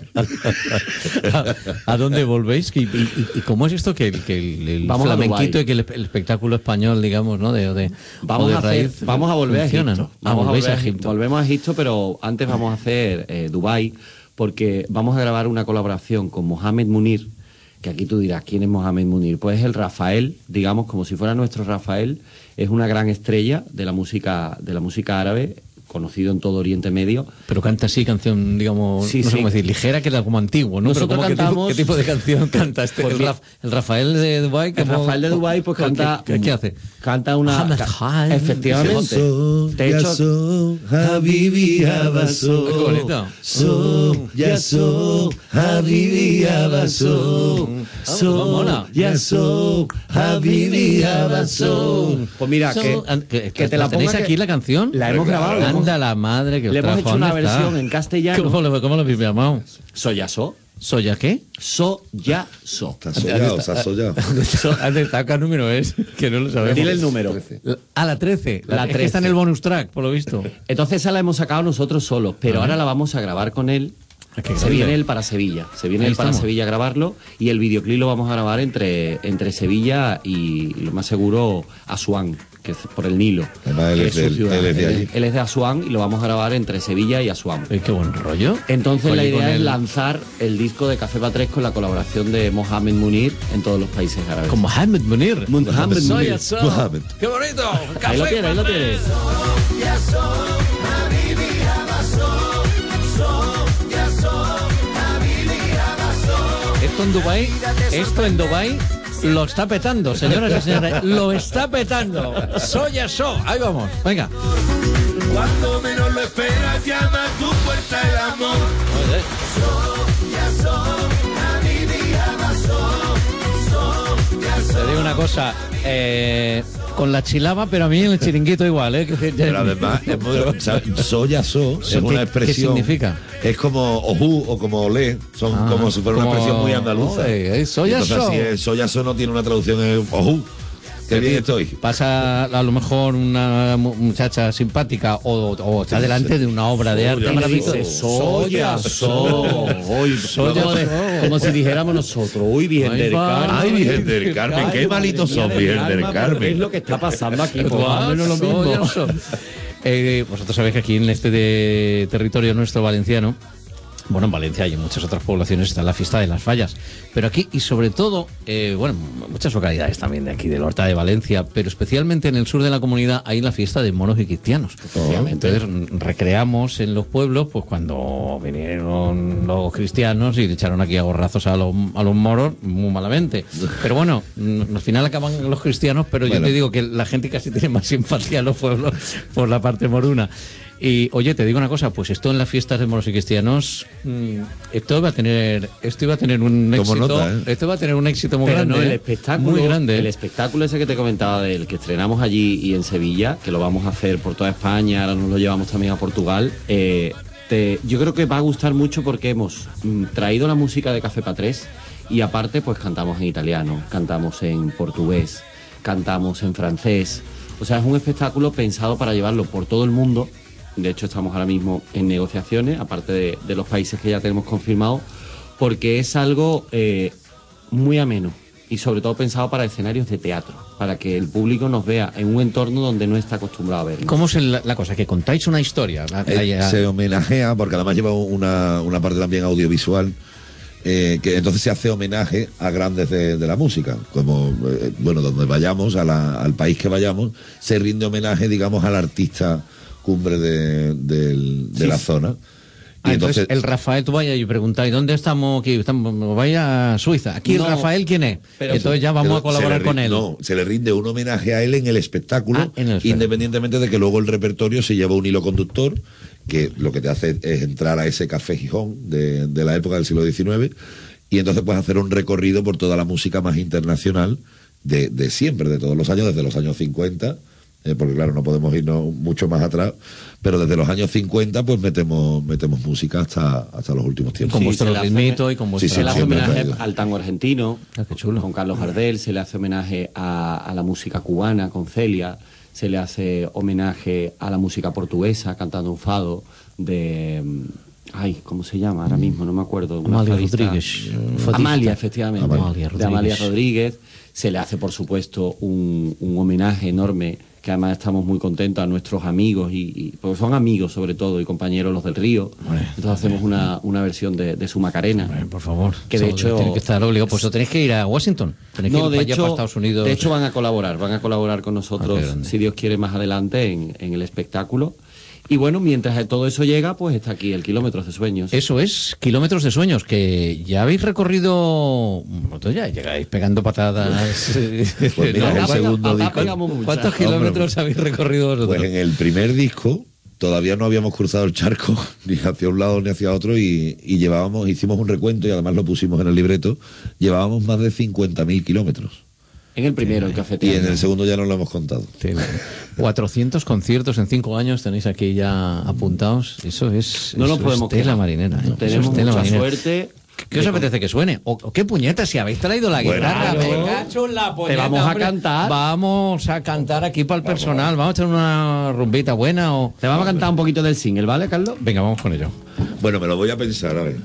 ¿A, ¿A dónde volvéis? ¿Y, y, y cómo es esto que, que el, el flamenquito y que el, el espectáculo español, digamos, ¿no? De, de, vamos, de a raíz, hacer, vamos a volver funciona, a Egipto. ¿no? Vamos Ah, a volver a Egipto. Volvemos a Egipto, pero antes vamos a hacer eh, Dubái, porque vamos a grabar una colaboración con Mohamed Munir, que aquí tú dirás, ¿quién es Mohamed Munir? Pues es el Rafael, digamos, como si fuera nuestro Rafael, es una gran estrella de la música, de la música árabe, conocido en todo Oriente Medio. Pero canta así, canción, digamos, Sí, no sé sí. cómo decir, ligera, que era como antiguo, ¿no? Nosotros Pero como, ¿qué, tipo, cantamos- ¿qué tipo de canción canta este? El, Porque- Raf- el Rafael de Dubái. El Rafael de Dubái pues canta... ¿Qué, qué hace? Canta una... Ahmed ca- Khan. Efectivamente. De hecho... So, Habibi Abaso. Qué bonito. So, ya so, Habibi Abaso. So, mola. ya so, Habibi Abaso. Pues mira, que, So, an- que, que te la ¿tenéis ponga que- aquí la canción? La hemos grabado. la hemos- Anda la madre que os Le hemos trajo, hecho una ¿dónde está? versión en castellano. ¿Cómo lo, cómo lo habéis llamado? Soya so. ¿Soya qué? So ya so. Está sollado, se ha sollado. ¿Dónde está? ¿Qué número es? Que no lo sabemos. Dile el número. A la trece. La, La es que trece. está en el bonus track, por lo visto. Entonces esa la hemos sacado nosotros solos, pero Ajá. ahora la vamos a grabar con él. qué Se grande. viene él para Sevilla. Se viene Ahí él para estamos. Sevilla a grabarlo y el videoclip lo vamos a grabar entre, entre Sevilla y lo más seguro Asuán, que es por el Nilo. Además, él que es su del- ciudad. él es de allí. Él es de Asuán y lo vamos a grabar entre Sevilla y Asuán. Qué buen rollo. Entonces Oye, la idea con es el- lanzar el disco de Café Patrés con la colaboración de Mohamed Munir en todos los países árabes. Con Mohamed Munir. Mohamed Soya Munir. so. Mohamed. ¡Qué bonito! Ahí lo tiene, ahí lo tiene. Esto en Dubái, esto en Dubái lo está petando, señoras y señores. Lo está petando. Soya so. Ahí vamos. Venga. Cuando menos lo esperas, llama a tu puerta el amor. Te digo una cosa. Eh, con la chilaba, pero a mí en el chiringuito igual, ¿eh? Que- Pero además, es muy, ¿sabes? Soya so es ¿Qué- una qué expresión. significa? Es como ojú o como olé. Son Ah, como si fuera una como- expresión muy andaluza. Oye, eh, soya Entonces, so. así es, soya so no tiene una traducción en ojú. Qué bien estoy. Pasa a lo mejor una mu- muchacha simpática o, o está delante de una obra de arte Y le maravillosa. dice, Soya so. Uy, Soya como, de- so. como si dijéramos nosotros. Uy, Virgen Ay, del va. Carmen. Ay, Virgen del Carmen, qué malitos son, Madre mía de Virgen mi del alma, Carmen. ¿qué es lo que está pasando aquí? Pues Guau, más o menos lo mismo. soya so. Eh, vosotros sabéis que aquí en este de territorio nuestro valenciano, bueno, en Valencia y en muchas otras poblaciones está la fiesta de las fallas. Pero aquí, y sobre todo, eh, bueno, muchas localidades también de aquí, del Horta de Valencia, pero especialmente en el sur de la comunidad hay la fiesta de moros y cristianos. Entonces mm, recreamos en los pueblos, pues cuando vinieron los cristianos y le echaron aquí a gorrazos a los, a los moros, muy malamente. Pero bueno, mm, al final acaban los cristianos, pero yo Bueno. te digo que la gente casi tiene más simpatía en los pueblos por la parte moruna. Y oye, te digo una cosa, pues esto en las fiestas de moros y cristianos, mm, esto va a tener, esto iba a tener un Como éxito, nota, ¿eh? esto va a tener un éxito muy Pero grande, no, el ¿eh? espectáculo, muy grande. el ¿eh? espectáculo ese que te comentaba del que estrenamos allí y en Sevilla, que lo vamos a hacer por toda España, ahora nos lo llevamos también a Portugal. eh, te- yo creo que va a gustar mucho porque hemos mm, traído la música de Café Patrés y aparte pues cantamos en italiano, cantamos en portugués, cantamos en francés. O sea, es un espectáculo pensado para llevarlo por todo el mundo. De hecho, estamos ahora mismo en negociaciones, aparte de, de los países que ya tenemos confirmados, porque es algo eh, muy ameno y sobre todo pensado para escenarios de teatro, para que el público nos vea en un entorno donde no está acostumbrado a vernos. ¿Cómo es el- la cosa? Que contáis una historia. La- Eh, la- se homenajea, porque además lleva una, una parte también audiovisual, eh, que entonces se hace homenaje a grandes de, de la música. Como, eh, bueno, donde vayamos, a la- al país que vayamos, se rinde homenaje, digamos, al artista cumbre de, del- de Sí. la zona. Y Ah, entonces, entonces, el Rafael, tú vayas y preguntáis, ¿dónde estamos aquí? Estamos, vaya a Suiza. Aquí No, el Rafael, ¿quién es? pero- Entonces ya vamos pero a colaborar se le con ri- él. No, se le rinde un homenaje a él en el espectáculo, Ah, en el espectáculo. independientemente de que luego el repertorio se lleva un hilo conductor, que lo que te hace es entrar a ese café Gijón de, de la época del siglo diecinueve, y entonces puedes hacer un recorrido por toda la música más internacional de, de siempre, de todos los años, desde los años cincuenta, eh, porque claro, no podemos irnos mucho más atrás, pero desde los años cincuenta pues metemos metemos música hasta hasta los últimos tiempos. Con vuestro se le hace- ritmito y con vuestra... Sí, Se le hace siempre homenaje traído. al tango argentino, Ah, qué chulo. con Carlos Gardel, se le hace homenaje a, a la música cubana, con Celia, se le hace homenaje a la música portuguesa, cantando un fado de... mm, Ay, ¿cómo se llama? Ahora mismo, no me acuerdo. una Amalia fadista. Rodríguez. Fadista. Amalia, efectivamente. Amalia De Amalia Rodríguez. Rodríguez. Se le hace, por supuesto, un, un homenaje enorme, que además estamos muy contentos a nuestros amigos, y, y- porque son amigos sobre todo, y compañeros los del Río. Entonces hacemos una, una versión de, de su Macarena. Por favor. Que de Eso hecho... tiene que estar obligado. Pues tenéis que ir a Washington. Tenéis que No, ir de para allá, hecho, para Estados Unidos. de hecho van a colaborar, van a colaborar con Ah, nosotros, qué grande. si Dios quiere, más adelante en, en el espectáculo. Y bueno, mientras todo eso llega, pues está aquí el Kilómetros de Sueños. Eso es, Kilómetros de Sueños, que ya habéis recorrido... Vosotros ya llegáis pegando patadas. Pues mira, No, el pata- segundo pata disco. pegamos muchas. ¿Cuántos kilómetros habéis recorrido vosotros? Pues en el primer disco todavía no habíamos cruzado el charco ni hacia un lado ni hacia otro y, y llevábamos, hicimos un recuento y además lo pusimos en el libreto, llevábamos más de cincuenta mil kilómetros. En el primero, el Y Cafetería. en el segundo ya no lo hemos contado. cuatrocientos conciertos en cinco años tenéis aquí ya apuntados. Eso es, No nos eso podemos es tela quejar. marinera. ¿eh? Tenemos Eso es tela mucha marinera. suerte. ¿Qué os apetece que suene? ¿O, o qué puñetas? Si habéis traído la Bueno, guitarra, claro. me cacho en la Te puñeta, vamos a hombre. cantar. Vamos a cantar aquí para el personal. Vamos a echar una rumbita buena. O... Te vamos a cantar un poquito del single, ¿vale, Carlos? Venga, vamos con ello. Bueno, me lo voy a pensar, a ver.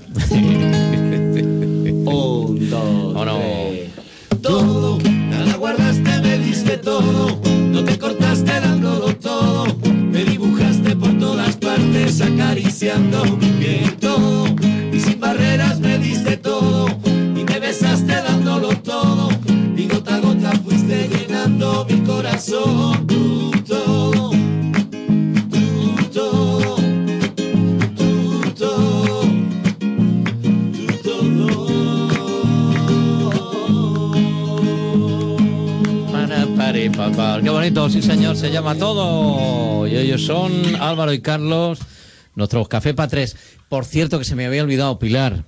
Un, dos, ¿O no? tres. Todo, nada guardaste, me diste todo, no te cortaste dándolo todo, me dibujaste por todas partes acariciando mi piel todo, y sin barreras me diste todo, y me besaste dándolo todo, y gota a gota fuiste llenando mi corazón, tú todo, tú todo, tú todo, tú todo. Para, pare, papá. Qué bonito, sí señor, se llama Todo. Y ellos son Álvaro y Carlos, nuestros Café Pa' Tres. Por cierto, que se me había olvidado, Pilar.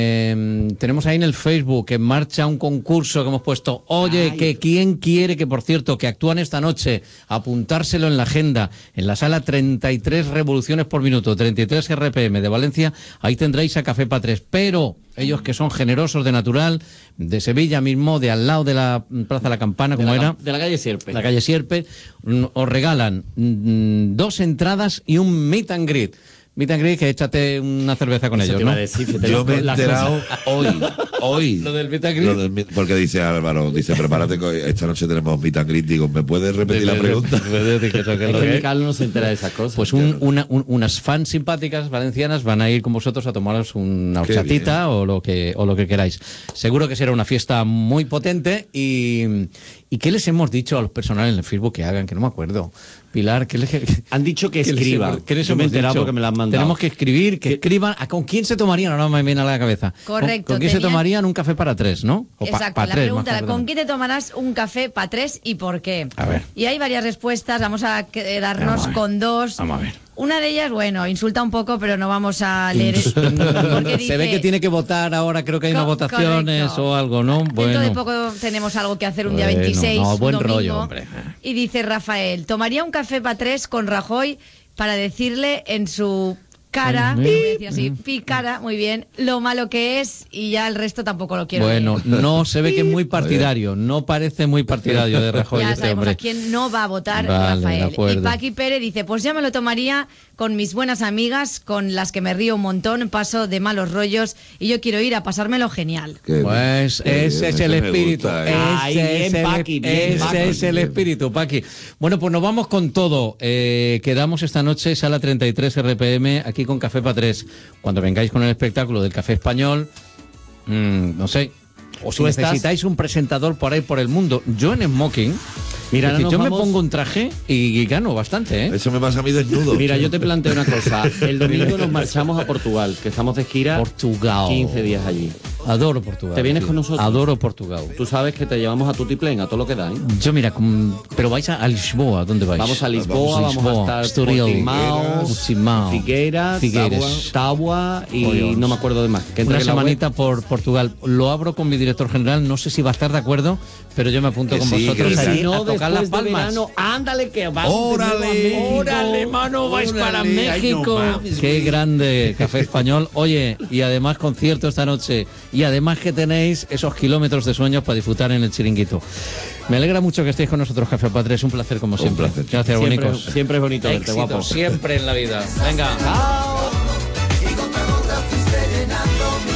Eh, tenemos ahí en el Facebook en marcha un concurso que hemos puesto. Oye, Ay. que quién quiere que, por cierto, que actúan esta noche, apuntárselo en la agenda, en la sala treinta y tres revoluciones por minuto, treinta y tres R P M de Valencia, ahí tendréis a Café Pa' Tres. Pero ellos que son generosos de natural, de Sevilla mismo, de al lado de la Plaza de la Campana, De como la, era, de la calle Sierpe. la calle Sierpe, mm, os regalan mm, dos entradas y un meet and greet. Meet and greet, que échate una cerveza con Eso ellos, te iba ¿no? a decir, fíjate, Yo me he las enterado cosas. hoy, hoy. Lo del meet and greet. Lo del meet- porque dice Álvaro, dice, prepárate, que esta noche tenemos meet and greet. Digo, ¿me puedes repetir la pregunta? Es que mi Carlos no se entera de esas cosas. Pues un- una- un- unas fans simpáticas valencianas van a ir con vosotros a tomaros una Qué horchatita o lo que o lo que queráis. Seguro que será una fiesta muy potente. Y, ¿y qué les hemos dicho a los personales en el Facebook que hagan? Que no me acuerdo. Pilar, ¿qué les, Han dicho que ¿qué les escriban. hemos- ¿Qué les Yo me he hemos enterado dicho? porque me la han mandado. Tenemos que escribir, que escriban. ¿A ¿Con quién se tomarían? Ahora me viene a la cabeza. ¿Con- Correcto, ¿Con, quién se tenían- tomarían un café para tres, no? O pa- Exacto, pa la tres, pregunta más era, perdón. ¿con quién te tomarás un café para tres y por qué? A ver. Y hay varias respuestas, vamos a quedarnos Vamos a ver. con dos. Vamos a ver. Una de ellas, bueno, insulta un poco, pero no vamos a leer eso. Porque dice, Se ve que tiene que votar ahora, creo que hay unas Co- votaciones correcto. o algo, ¿no? dentro de poco tenemos algo que hacer un día Bueno, veintiséis, no, buen domingo. rollo, hombre. Y dice Rafael, tomaría un café para tres con Rajoy para decirle en su cara, Ay, lo me- voy a decir así, picara, muy bien, lo malo que es y ya el resto tampoco lo quiero Bueno, leer. no se ve que es muy partidario, no parece muy partidario de Rajoy Ya este sabemos hombre. a quién no va a votar Vale, de Rafael. Y acuerdo. Paqui Pérez dice, pues ya me lo tomaría con mis buenas amigas, con las que me río un montón, paso de malos rollos y yo quiero ir a pasármelo genial. Pues Qué ese bien, es el ese me espíritu. gusta, ¿eh? Ese, Ay, bien, es, el, Paqui, bien, ese Paqui. es el espíritu, Paqui. Bueno, pues nos vamos con todo. Eh, quedamos esta noche, sala treinta y tres R P M, aquí con Café Pa' Tres. Cuando vengáis con el espectáculo del Café Español, mmm, no sé, o si Tú estás- necesitáis un presentador por ahí por el mundo, yo en smoking, Mira, es decir, nos yo vamos- me pongo un traje y gano bastante, ¿eh? Eso me pasa a mí desnudo. Mira, yo te planteo una cosa. El domingo nos marchamos a Portugal, que estamos de gira Portugal. quince días allí. Adoro Portugal. ¿Te vienes tío. con nosotros? Adoro Portugal. Tú sabes que te llevamos a Tutiplén, a todo lo que da, ¿eh? Yo mira, com- pero vais a, a Lisboa, ¿dónde vais? Vamos a Lisboa, vamos, a estar Estoril, Portimao, Portimao, Figueras, Figueres. Tabua y Oye, no me acuerdo de más. Que entre Una en la semanita por Portugal. Lo abro con mi director general, no sé si va a estar de acuerdo, pero yo me apunto Que con sí, vosotros que allí sí. No, a tocar las después de palmas. verano, ándale que vamos. ¡Órale! de nuevo a México. ¡Órale, mano! ¡Vais Órale, para ay, no México! mames, ¡Qué güey. grande Café Español! Oye, y además concierto esta noche. Y además que tenéis esos kilómetros de sueños para disfrutar en el chiringuito. Me alegra mucho que estéis con nosotros, Café Pa' Tres. Un placer como siempre. placer. Gracias, Siempre, bonicos. siempre es bonito verte, Éxito, guapo. siempre en la vida. Venga. Y gota a gota fuiste llenando mi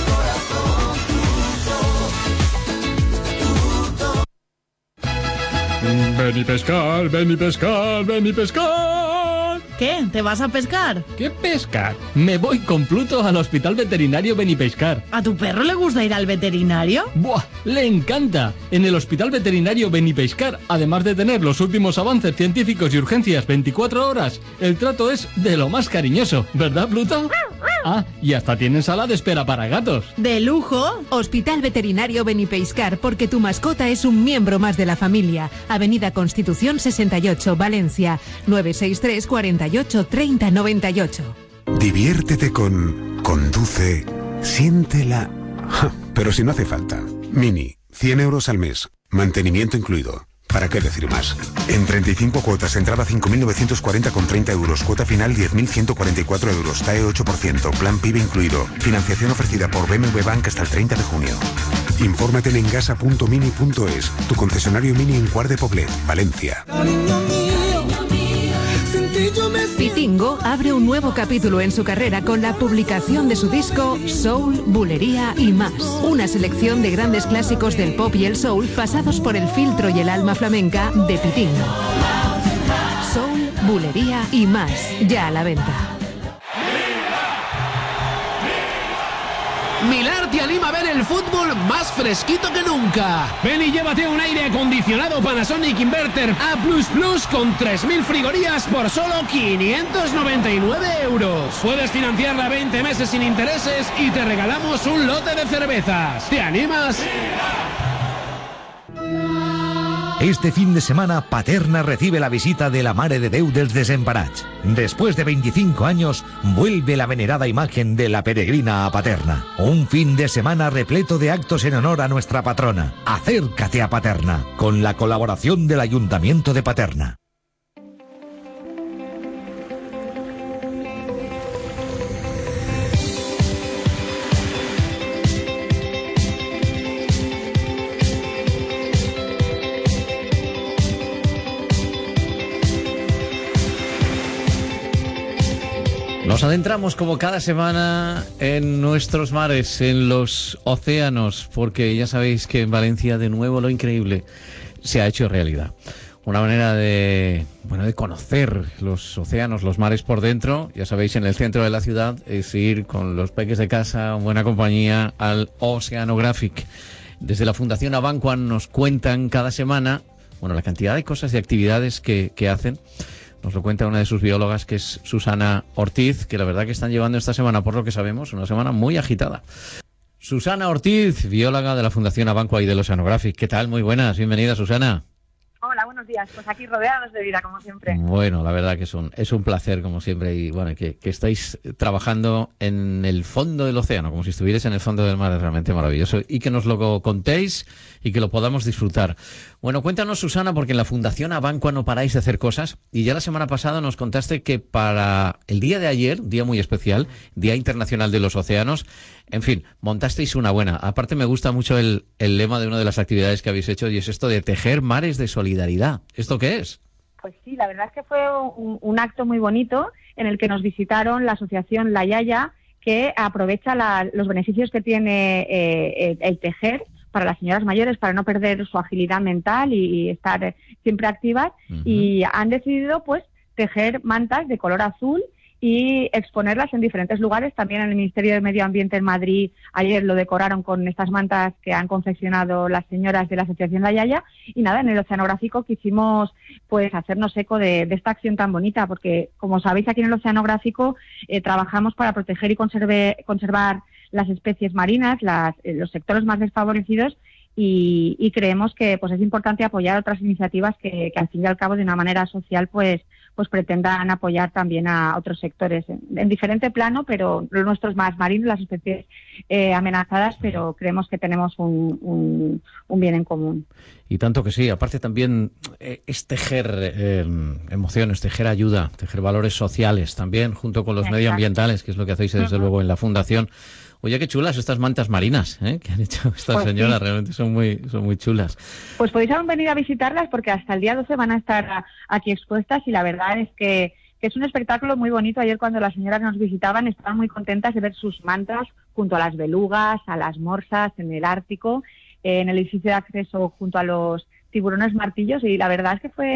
corazón. Ven y pescar, ven y pescar, ven y pescar. ¿Qué? ¿Te vas a pescar? ¿Qué pescar? Me voy con Pluto al Hospital Veterinario Benipescar. ¿A tu perro le gusta ir al veterinario? ¡Buah! ¡Le encanta! En el Hospital Veterinario Benipescar, además de tener los últimos avances científicos y urgencias veinticuatro horas, el trato es de lo más cariñoso, ¿verdad, Pluto? Ah, y hasta tienen sala de espera para gatos. ¡De lujo! Hospital Veterinario Benipescar, porque tu mascota es un miembro más de la familia. Avenida Constitución sesenta y ocho, Valencia, nueve seis tres, cuarenta y ocho, treinta, noventa y ocho. Diviértete con Conduce, siéntela. Ja, pero si no hace falta. Mini, cien euros al mes, mantenimiento incluido. ¿Para qué decir más? En treinta y cinco cuotas, entrada cinco mil novecientos cuarenta con treinta euros, cuota final diez mil ciento cuarenta y cuatro euros, T A E ocho por ciento, plan P I B incluido. Financiación ofrecida por B M W Bank hasta el treinta de junio. Infórmate en engasa punto mini punto es, tu concesionario Mini en Cuart de Poblet, Valencia. Pitingo abre un nuevo capítulo en su carrera con la publicación de su disco Soul, Bulería y Más. Una selección de grandes clásicos del pop y el soul pasados por el filtro y el alma flamenca de Pitingo. Soul, Bulería y Más, ya a la venta. Milar te anima a ver el fútbol más fresquito que nunca. Ven y llévate un aire acondicionado Panasonic Inverter A plus plus con tres mil frigorías por solo quinientos noventa y nueve euros. Puedes financiarla veinte meses sin intereses y te regalamos un lote de cervezas. ¿Te animas? Este fin de semana, Paterna recibe la visita de la Mare de Déu dels Desemparats. Después de veinticinco años, vuelve la venerada imagen de la peregrina a Paterna. Un fin de semana repleto de actos en honor a nuestra patrona. Acércate a Paterna, con la colaboración del Ayuntamiento de Paterna. Nos adentramos como cada semana en nuestros mares, en los océanos, porque ya sabéis que en Valencia de nuevo lo increíble se ha hecho realidad. Una manera de, bueno, de conocer los océanos, los mares por dentro. Ya sabéis, en el centro de la ciudad es ir con los peques de casa, buena compañía, al Oceanographic. Desde la Fundación Abancuan nos cuentan cada semana, bueno, la cantidad de cosas y actividades que, que hacen. Nos lo cuenta una de sus biólogas, que es Susana Ortiz, que la verdad que están llevando esta semana, por lo que sabemos, una semana muy agitada. Susana Ortiz, bióloga de la Fundación Abancua y del Oceanographic. ¿Qué tal? Muy buenas. Bienvenida, Susana. Hola, buenos días. Pues aquí rodeados de vida, como siempre. Bueno, la verdad que es un, es un placer, como siempre, y bueno, que, que estáis trabajando en el fondo del océano, como si estuvierais en el fondo del mar, es realmente maravilloso, y que nos lo contéis y que lo podamos disfrutar. Bueno, cuéntanos, Susana, porque en la Fundación Abancua no paráis de hacer cosas, y ya la semana pasada nos contaste que para el día de ayer, día muy especial, Día Internacional de los Océanos, en fin, montasteis una buena. Aparte me gusta mucho el, el lema de una de las actividades que habéis hecho, y es esto de tejer mares de solidaridad. ¿Esto qué es? Pues sí, la verdad es que fue un, un acto muy bonito en el que nos visitaron la asociación La Yaya, que aprovecha la, los beneficios que tiene eh, el, el tejer para las señoras mayores, para no perder su agilidad mental y, y estar siempre activas. Uh-huh. Y han decidido pues tejer mantas de color azul y exponerlas en diferentes lugares. También en el Ministerio de Medio Ambiente en Madrid ayer lo decoraron con estas mantas que han confeccionado las señoras de la Asociación La Yaya. Y nada, en el Oceanográfico quisimos pues hacernos eco de, de esta acción tan bonita, porque como sabéis, aquí en el Oceanográfico eh, trabajamos para proteger y conserve, conservar las especies marinas, las, eh, los sectores más desfavorecidos, y, y creemos que pues es importante apoyar otras iniciativas que, que al fin y al cabo de una manera social pues pues pretendan apoyar también a otros sectores en, en diferente plano, pero lo nuestro es más marino, las especies eh, amenazadas, pero creemos que tenemos un, un, un bien en común. Y tanto que sí, aparte también eh, es tejer eh, emociones, tejer ayuda, tejer valores sociales también, junto con los Exacto. medioambientales, que es lo que hacéis desde uh-huh. luego en la Fundación. Oye, qué chulas estas mantas marinas, ¿eh? Que han hecho estas pues señoras, sí. Realmente son muy son muy chulas. Pues podéis aún venir a visitarlas porque hasta el día doce van a estar a, aquí expuestas, y la verdad es que, que es un espectáculo muy bonito. Ayer cuando las señoras nos visitaban estaban muy contentas de ver sus mantas junto a las belugas, a las morsas, en el Ártico, eh, en el edificio de acceso junto a los tiburones martillos, y la verdad es que fue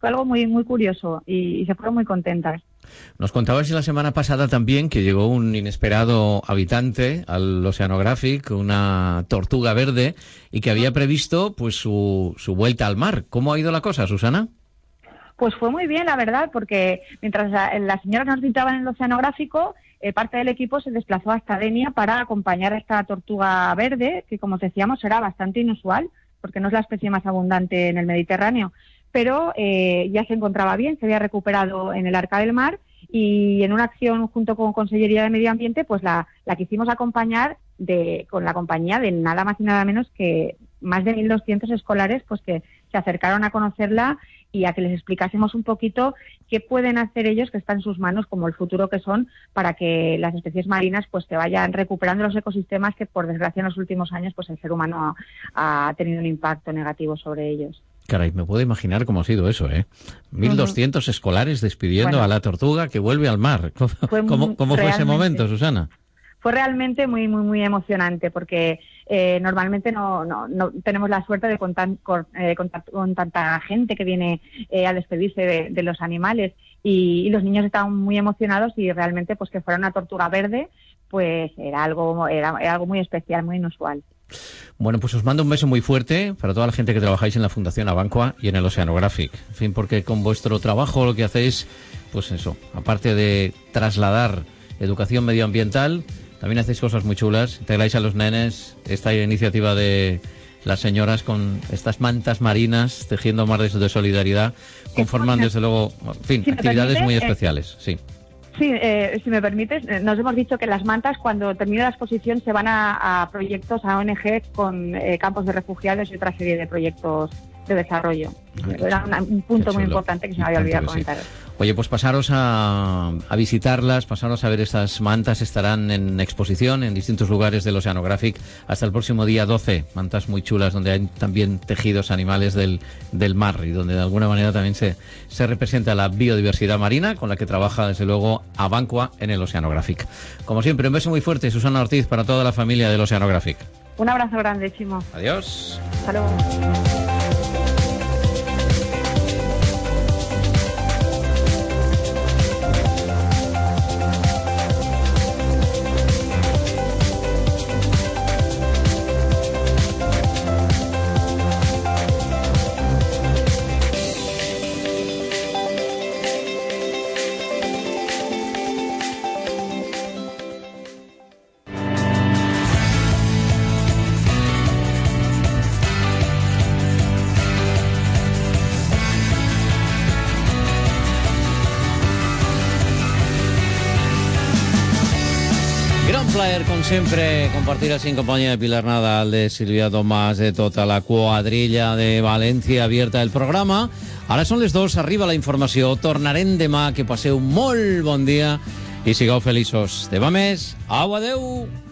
fue algo muy muy curioso y, y se fueron muy contentas. Nos contabas la semana pasada también que llegó un inesperado habitante al Oceanographic, una tortuga verde, y que había previsto pues su, su vuelta al mar. ¿Cómo ha ido la cosa, Susana? Pues fue muy bien, la verdad, porque mientras la, las señoras nos visitaban en el Oceanográfico, eh, parte del equipo se desplazó hasta Denia para acompañar a esta tortuga verde, que como decíamos era bastante inusual, porque no es la especie más abundante en el Mediterráneo. Pero eh, ya se encontraba bien, se había recuperado en el Arca del Mar y en una acción junto con Consellería de Medio Ambiente pues la, la quisimos acompañar de, con la compañía de nada más y nada menos que más de mil doscientos escolares pues que se acercaron a conocerla y a que les explicásemos un poquito qué pueden hacer ellos, que está en sus manos, como el futuro que son, para que las especies marinas pues se vayan recuperando los ecosistemas que por desgracia en los últimos años pues el ser humano ha, ha tenido un impacto negativo sobre ellos. Caray, me puedo imaginar cómo ha sido eso, ¿eh? mil doscientos uh-huh. escolares despidiendo bueno, a la tortuga que vuelve al mar. ¿Cómo, ¿cómo, cómo fue ese momento, Susana? Fue realmente muy, muy, muy emocionante porque eh, normalmente no, no, no tenemos la suerte de contar con, eh, contar con tanta gente que viene eh, a despedirse de, de los animales y, y los niños estaban muy emocionados y realmente pues que fuera una tortuga verde pues era algo, era, era algo muy especial, muy inusual. Bueno, pues os mando un beso muy fuerte para toda la gente que trabajáis en la Fundación Abancua y en el Oceanographic. En fin, porque con vuestro trabajo lo que hacéis, pues eso, aparte de trasladar educación medioambiental, también hacéis cosas muy chulas. Integráis a los nenes, esta iniciativa de las señoras con estas mantas marinas, tejiendo mares de solidaridad, conforman desde luego, en fin, si actividades permite, muy eh... especiales, sí. Sí, eh, si me permites, nos hemos dicho que las mantas, cuando termine la exposición, se van a, a proyectos, a O N G con eh, campos de refugiados y otra serie de proyectos de desarrollo. Ay, Era una, un punto muy importante que se me había olvidado comentar. Sí. Oye, pues pasaros a, a visitarlas, pasaros a ver estas mantas, estarán en exposición en distintos lugares del Oceanographic hasta el próximo día doce, mantas muy chulas donde hay también tejidos animales del, del mar y donde de alguna manera también se, se representa la biodiversidad marina con la que trabaja desde luego Abancua en el Oceanographic. Como siempre, un beso muy fuerte, Susana Ortiz, para toda la familia del Oceanographic. Un abrazo grande, Chimo. Adiós. Hasta luego. Com sempre, compartir així en companyia de Pilar Nadal, de Silvia Tomàs, de tota la quadrilla de València Abierta del programa. Ara són les dues, arriba la informació, tornarem demà, que passeu molt bon dia i sigueu feliços. Demà més, au, adeu!